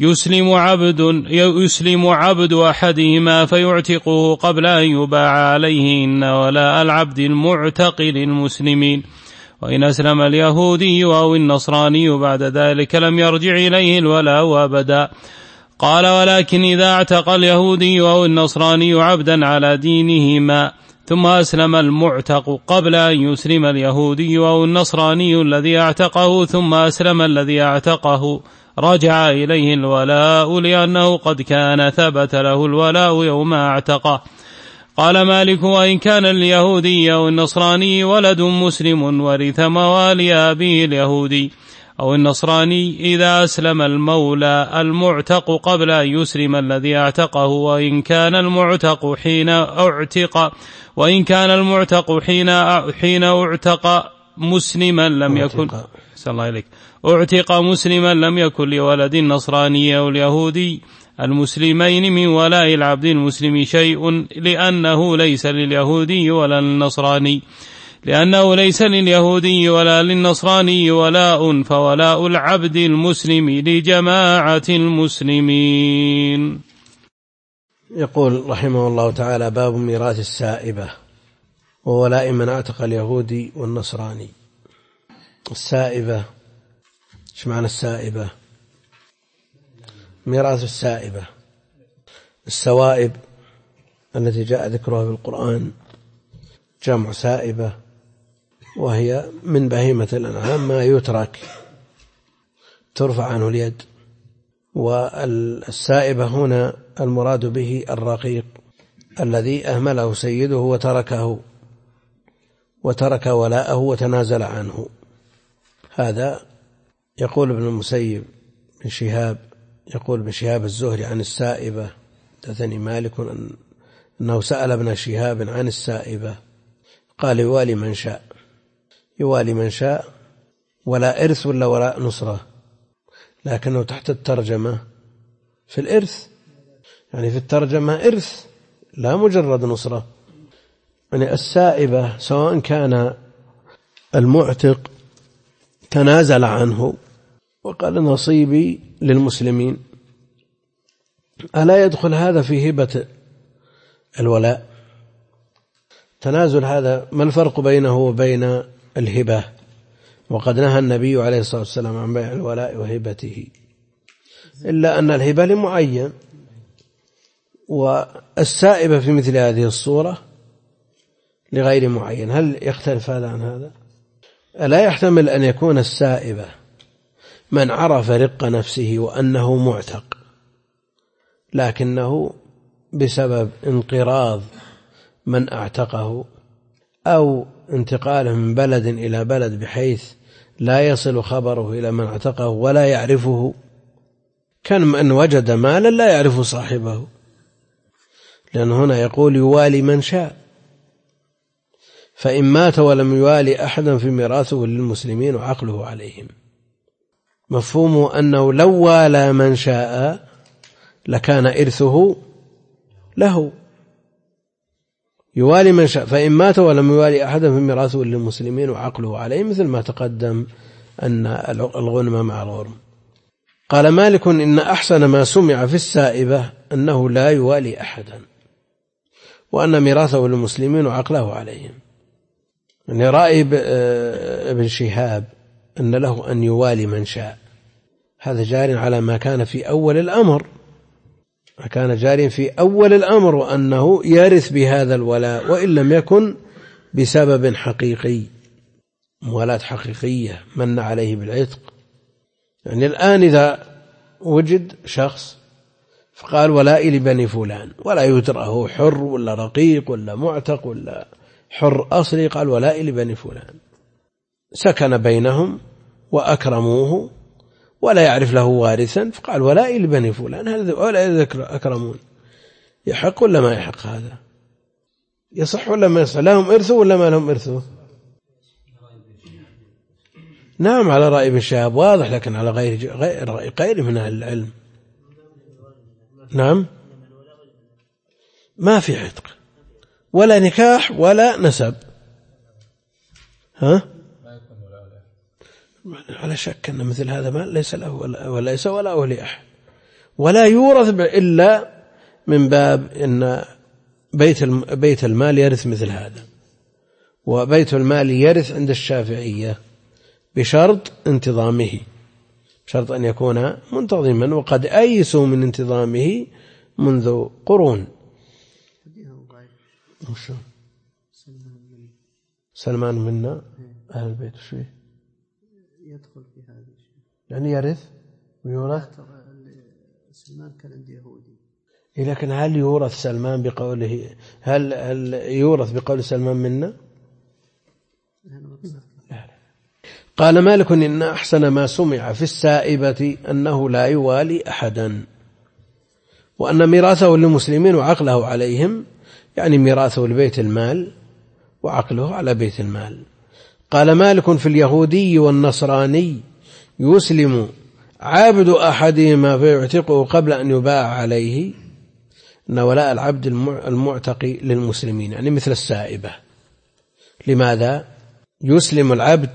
يسلم عبد أحدهما فيعتقه قبل أن يباع عليه إن ولاء العبد المعتق للمسلمين، وإن أسلم اليهودي أو النصراني بعد ذلك لم يرجع إليه الولاء أبدا. قال ولكن إذا اعتق اليهودي أو النصراني عبدا على دينهما ثم أسلم المعتق قبل أن يسلم اليهودي أو النصراني الذي اعتقه ثم أسلم الذي اعتقه رجع إليه الولاء لأنه قد كان ثبت له الولاء يوم اعتقه. قال مالك وإن كان اليهودي أو النصراني ولد مسلم ورث موالي أبيه اليهودي أو النصراني إذا أسلم المولى المعتق قبل أن يسلم الذي اعتقه، وإن كان المعتق حين اعتق مسلما لم يكن اعتق مسلما لم يكن لولد النصراني أو اليهودي المسلمين من ولاء العبد المسلم شيء لأنه ليس لليهودي ولا للنصراني ولاء، فولاء العبد المسلم لجماعة المسلمين. يقول رحمه الله تعالى باب ميراث السائبة وولاء من اعتق اليهودي والنصراني. السائبة، ايش معنى السائبة؟ ميراث السائبة السوائب التي جاء ذكرها في القرآن جمع سائبة، وهي من بهيمة الأنعام ما يترك ترفع عنه اليد. والسائبة هنا المراد به الرقيق الذي أهمله سيده وترك ولاءه وتنازل عنه. هذا يقول ابن المسيب بن شهاب الزهري عن السائبة. حدثني مالك أنه سأل ابن شهاب عن السائبة قال يوالي من شاء ولا إرث ولا ولاء نصرة، لكنه تحت الترجمة في الإرث، يعني في الترجمة إرث لا مجرد نصرة. يعني السائبة سواء كان المعتق تنازل عنه وقال نصيبي للمسلمين، ألا يدخل هذا في هبة الولاء؟ تنازل هذا ما الفرق بينه وبين الهبة؟ وقد نهى النبي عليه الصلاة والسلام عن بيع الولاء وهبته، إلا أن الهبة لمعين، والسائبة في مثل هذه الصورة لغير معين. هل يختلف هذا عن هذا؟ ألا يحتمل أن يكون السائبة من عرف رق نفسه وأنه معتق لكنه بسبب انقراض من أعتقه أو انتقاله من بلد إلى بلد بحيث لا يصل خبره إلى من اعتقه ولا يعرفه، كان من وجد مالا لا يعرف صاحبه، لأن هنا يقول يوالي من شاء، فإن مات ولم يوالي أحدا في ميراثه للمسلمين وعقله عليهم. مفهومه أنه لو والى من شاء لكان إرثه له، يوالي من شاء، فإن مات ولم يوالي أحدا في ميراثه للمسلمين وعقله عليه، مثل ما تقدم أن الغنم مع الغرم. قال مالك إن أحسن ما سمع في السائبة أنه لا يوالي أحدا، وأن ميراثه للمسلمين وعقله عليهم. يعني رأي ابن شهاب أن له أن يوالي من شاء، هذا جار على ما كان في أول الأمر، كان جاريا في أول الأمر، وأنه يرث بهذا الولاء وإن لم يكن بسبب حقيقي، موالاة حقيقية من عليه بالعتق. يعني الآن إذا وجد شخص فقال ولائي لبني فلان، ولا يدرى هو حر ولا رقيق ولا معتق ولا حر أصلي، قال ولائي لبني فلان، سكن بينهم وأكرموه ولا يعرف له وارثا، فقال ولائي لبني فلان، هذا ولا أكرمون، يحق ولا ما يحق؟ هذا يصح ولا ما يصح؟ لهم إرثه ولا ما لهم إرثه؟ نعم على رأي ابن شهاب واضح، لكن على غير من أهل العلم. نعم ما في عتق ولا نكاح ولا نسب، ها على شك أن مثل هذا ما ليس له وليس ولا لأحد، ولا يورث إلا من باب أن بيت المال يرث مثل هذا، وبيت المال يرث عند الشافعية بشرط انتظامه، بشرط أن يكون منتظما، وقد أيسوا من انتظامه منذ قرون. سلمان منا أهل البيت شو يدخل في هذا الشيء، يعني يرث ويورث. سلمان كان عند يهودي، لكن هل يورث سلمان بقوله، هل يورث بقول سلمان منا؟ قال مالك إن أحسن ما سمع في السائبة أنه لا يوالي أحدا، وأن ميراثه للمسلمين وعقله عليهم، يعني ميراثه لبيت المال وعقله على بيت المال. قال مالك في اليهودي والنصراني يسلم عابد أحدهما فيعتقه قبل أن يباع عليه، أن ولاء العبد المعتق للمسلمين، يعني مثل السائبة. لماذا؟ يسلم العبد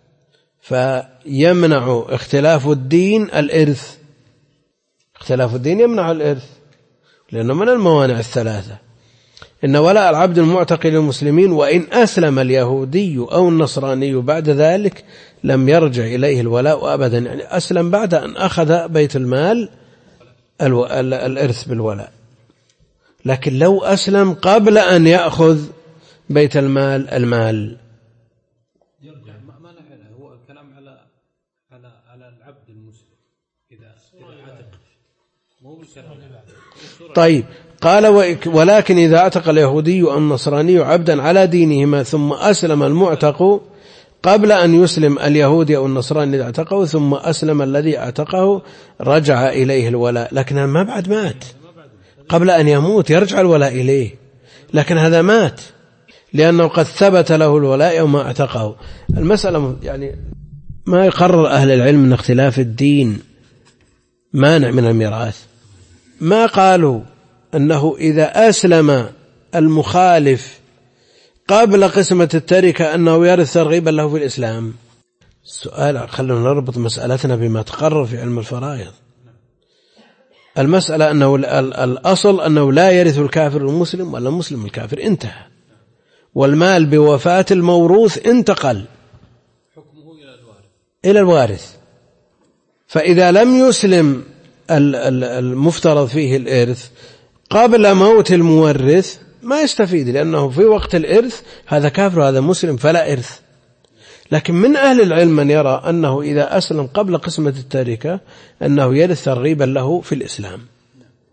فيمنع اختلاف الدين الإرث، اختلاف الدين يمنع الإرث، لأنه من الموانع الثلاثة. إن ولاء العبد المعتق للمسلمين، وإن أسلم اليهودي أو النصراني بعد ذلك لم يرجع إليه الولاء أبدا، يعني أسلم بعد أن أخذ بيت المال الإرث بالولاء، لكن لو أسلم قبل أن يأخذ بيت المال يرجع ما نحله. هو الكلام على العبد المسلم إذا عتق، مو بالشرع. طيب قال ولكن إذا اعتق اليهودي أو النصراني عبدا على دينهما ثم أسلم المعتق قبل أن يسلم اليهودي أو النصراني الذي اعتقه ثم أسلم الذي اعتقه رجع إليه الولاء، لكن ما بعد مات، قبل أن يموت يرجع الولاء إليه، لكن هذا مات لأنه قد ثبت له الولاء يوم اعتقه. المسألة يعني ما يقرر أهل العلم من اختلاف الدين مانع من الميراث، ما قالوا أنه إذا أسلم المخالف قبل قسمة التركة أنه يرث ترغيبا له في الإسلام. السؤال خلونا نربط مسألتنا بما تقرر في علم الفرائض. المسألة أنه الأصل أنه لا يرث الكافر المسلم ولا المسلم الكافر، انتهى، والمال بوفاة الموروث انتقل حكمه إلى الوارث. فإذا لم يسلم المفترض فيه الإرث قبل موت المورث ما يستفيد، لأنه في وقت الإرث هذا كافر وهذا مسلم فلا إرث. لكن من أهل العلم من يرى أنه إذا أسلم قبل قسمة التركة أنه يرث ترغيبا له في الإسلام.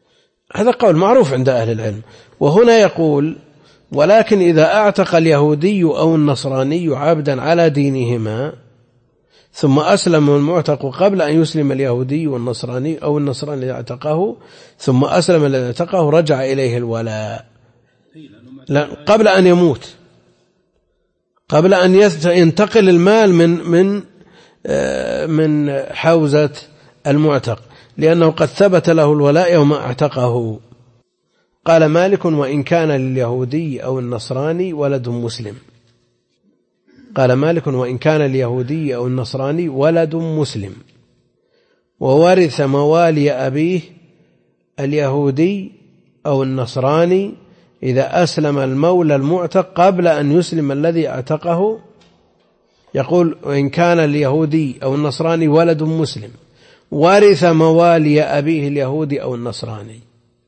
هذا قول معروف عند أهل العلم. وهنا يقول ولكن إذا أعتق اليهودي أو النصراني عبدا على دينهما ثم أسلم المعتق قبل أن يسلم اليهودي والنصراني أو النصراني الذي اعتقه ثم أسلم الذي اعتقه رجع إليه الولاء قبل أن يموت، قبل أن ينتقل المال من حوزة المعتق، لأنه قد ثبت له الولاء يوم اعتقه. قال مالك وإن كان لليهودي أو النصراني ولد مسلم. قال مالك وإن كان اليهودي أو النصراني ولد مسلم وورث موالي أبيه اليهودي أو النصراني إذا أسلم المولى المعتق قبل أن يسلم الذي اعتقه. يقول وإن كان اليهودي أو النصراني ولد مسلم ورث موالي أبيه اليهودي أو النصراني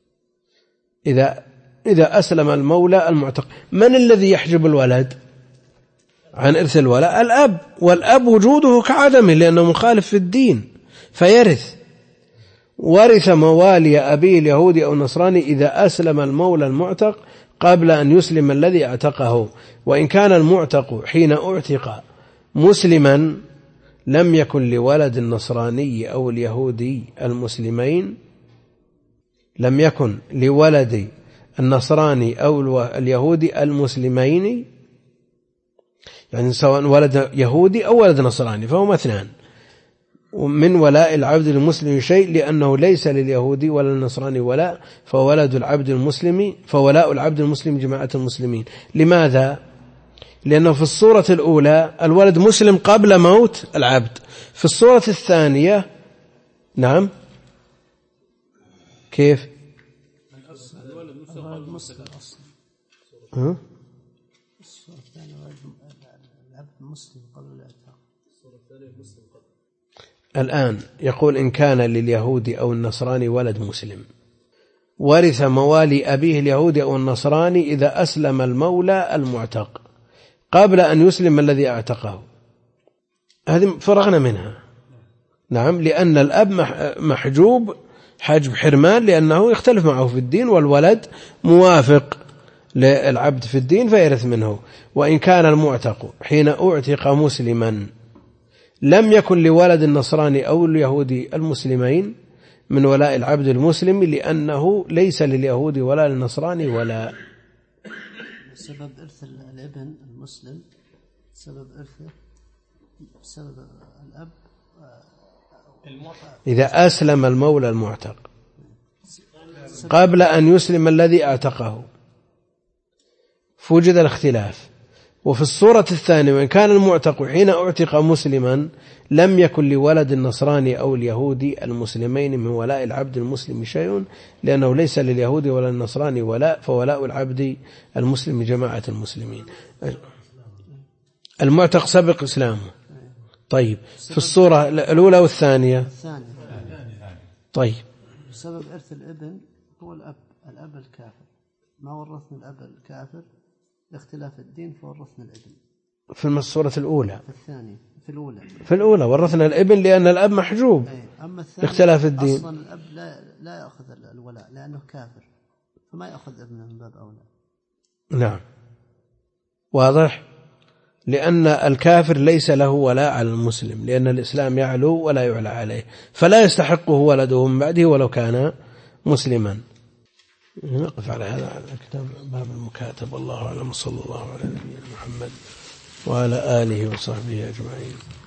إذا أسلم المولى المعتق. من الذي يحجب الولد عن إرث الولاء؟ الأب، والأب وجوده كعدمه لأنه مخالف في الدين فيرث. ورث موالي أبيه اليهودي أو النصراني إذا أسلم المولى المعتق قبل أن يسلم الذي اعتقه. وإن كان المعتق حين اعتق مسلما لم يكن لولد النصراني أو اليهودي المسلمين، لم يكن لولد النصراني أو اليهودي المسلمين، يعني سواء ولد يهودي أو ولد نصراني فهما اثنان، من ولاء العبد المسلم شيء لأنه ليس لليهودي ولا النصراني ولاء، فولاء العبد المسلم جماعة المسلمين. لماذا؟ لأنه في الصورة الأولى الولد مسلم قبل موت العبد، في الصورة الثانية نعم كيف؟ الولد مسلم أصلا. الصورة الثانية العبد مسلم قبل الإعتاق. الصورة الثانية مسلم قبل. الآن يقول إن كان لليهودي أو النصراني ولد مسلم ورث موالي أبيه اليهودي أو النصراني إذا أسلم المولى المعتق قبل أن يسلم الذي اعتقه. هذه فرغنا منها. نعم، لأن الأب محجوب حجب حرمان لأنه يختلف معه في الدين، والولد موافق للعبد في الدين فيرث منه. وإن كان المعتق حين أعتق مسلما لم يكن لولد النصراني أو اليهودي المسلمين من ولاء العبد المسلم لأنه ليس لليهودي ولا للنصراني ولا. سبب إرث الابن المسلم سبب إرثه سبب الأب إذا أسلم المولى المعتق قبل أن يسلم الذي اعتقه فوجد الاختلاف. وفي الصورة الثانية وإن كان المعتق حين اعتق مسلما لم يكن لولد النصراني أو اليهودي المسلمين من ولاء العبد المسلم شيء لأنه ليس لليهودي ولا النصراني ولاء، فولاء العبد المسلم جماعة المسلمين. المعتق سبق إسلامه. طيب في الصورة الأولى والثانية طيب سبب إرث الابن هو الأب الكافر، ما ورثنا الأب الكافر لاختلاف الدين فورثنا الابن. في الصورة الأولى. في الثانية في الأولى ورثنا الابن لأن الأب محجوب لاختلاف الدين. أصلا الأب لا يأخذ الولاء لأنه كافر فما يأخذ ابنه من باب أولى. نعم واضح، لأن الكافر ليس له ولاء على المسلم لأن الإسلام يعلو ولا يعلى عليه، فلا يستحقه ولده من بعده ولو كان مسلما. نقف على هذا على كتاب باب المكاتب. والله أعلم، صلى الله على نبينا محمد وعلى آله وصحبه أجمعين.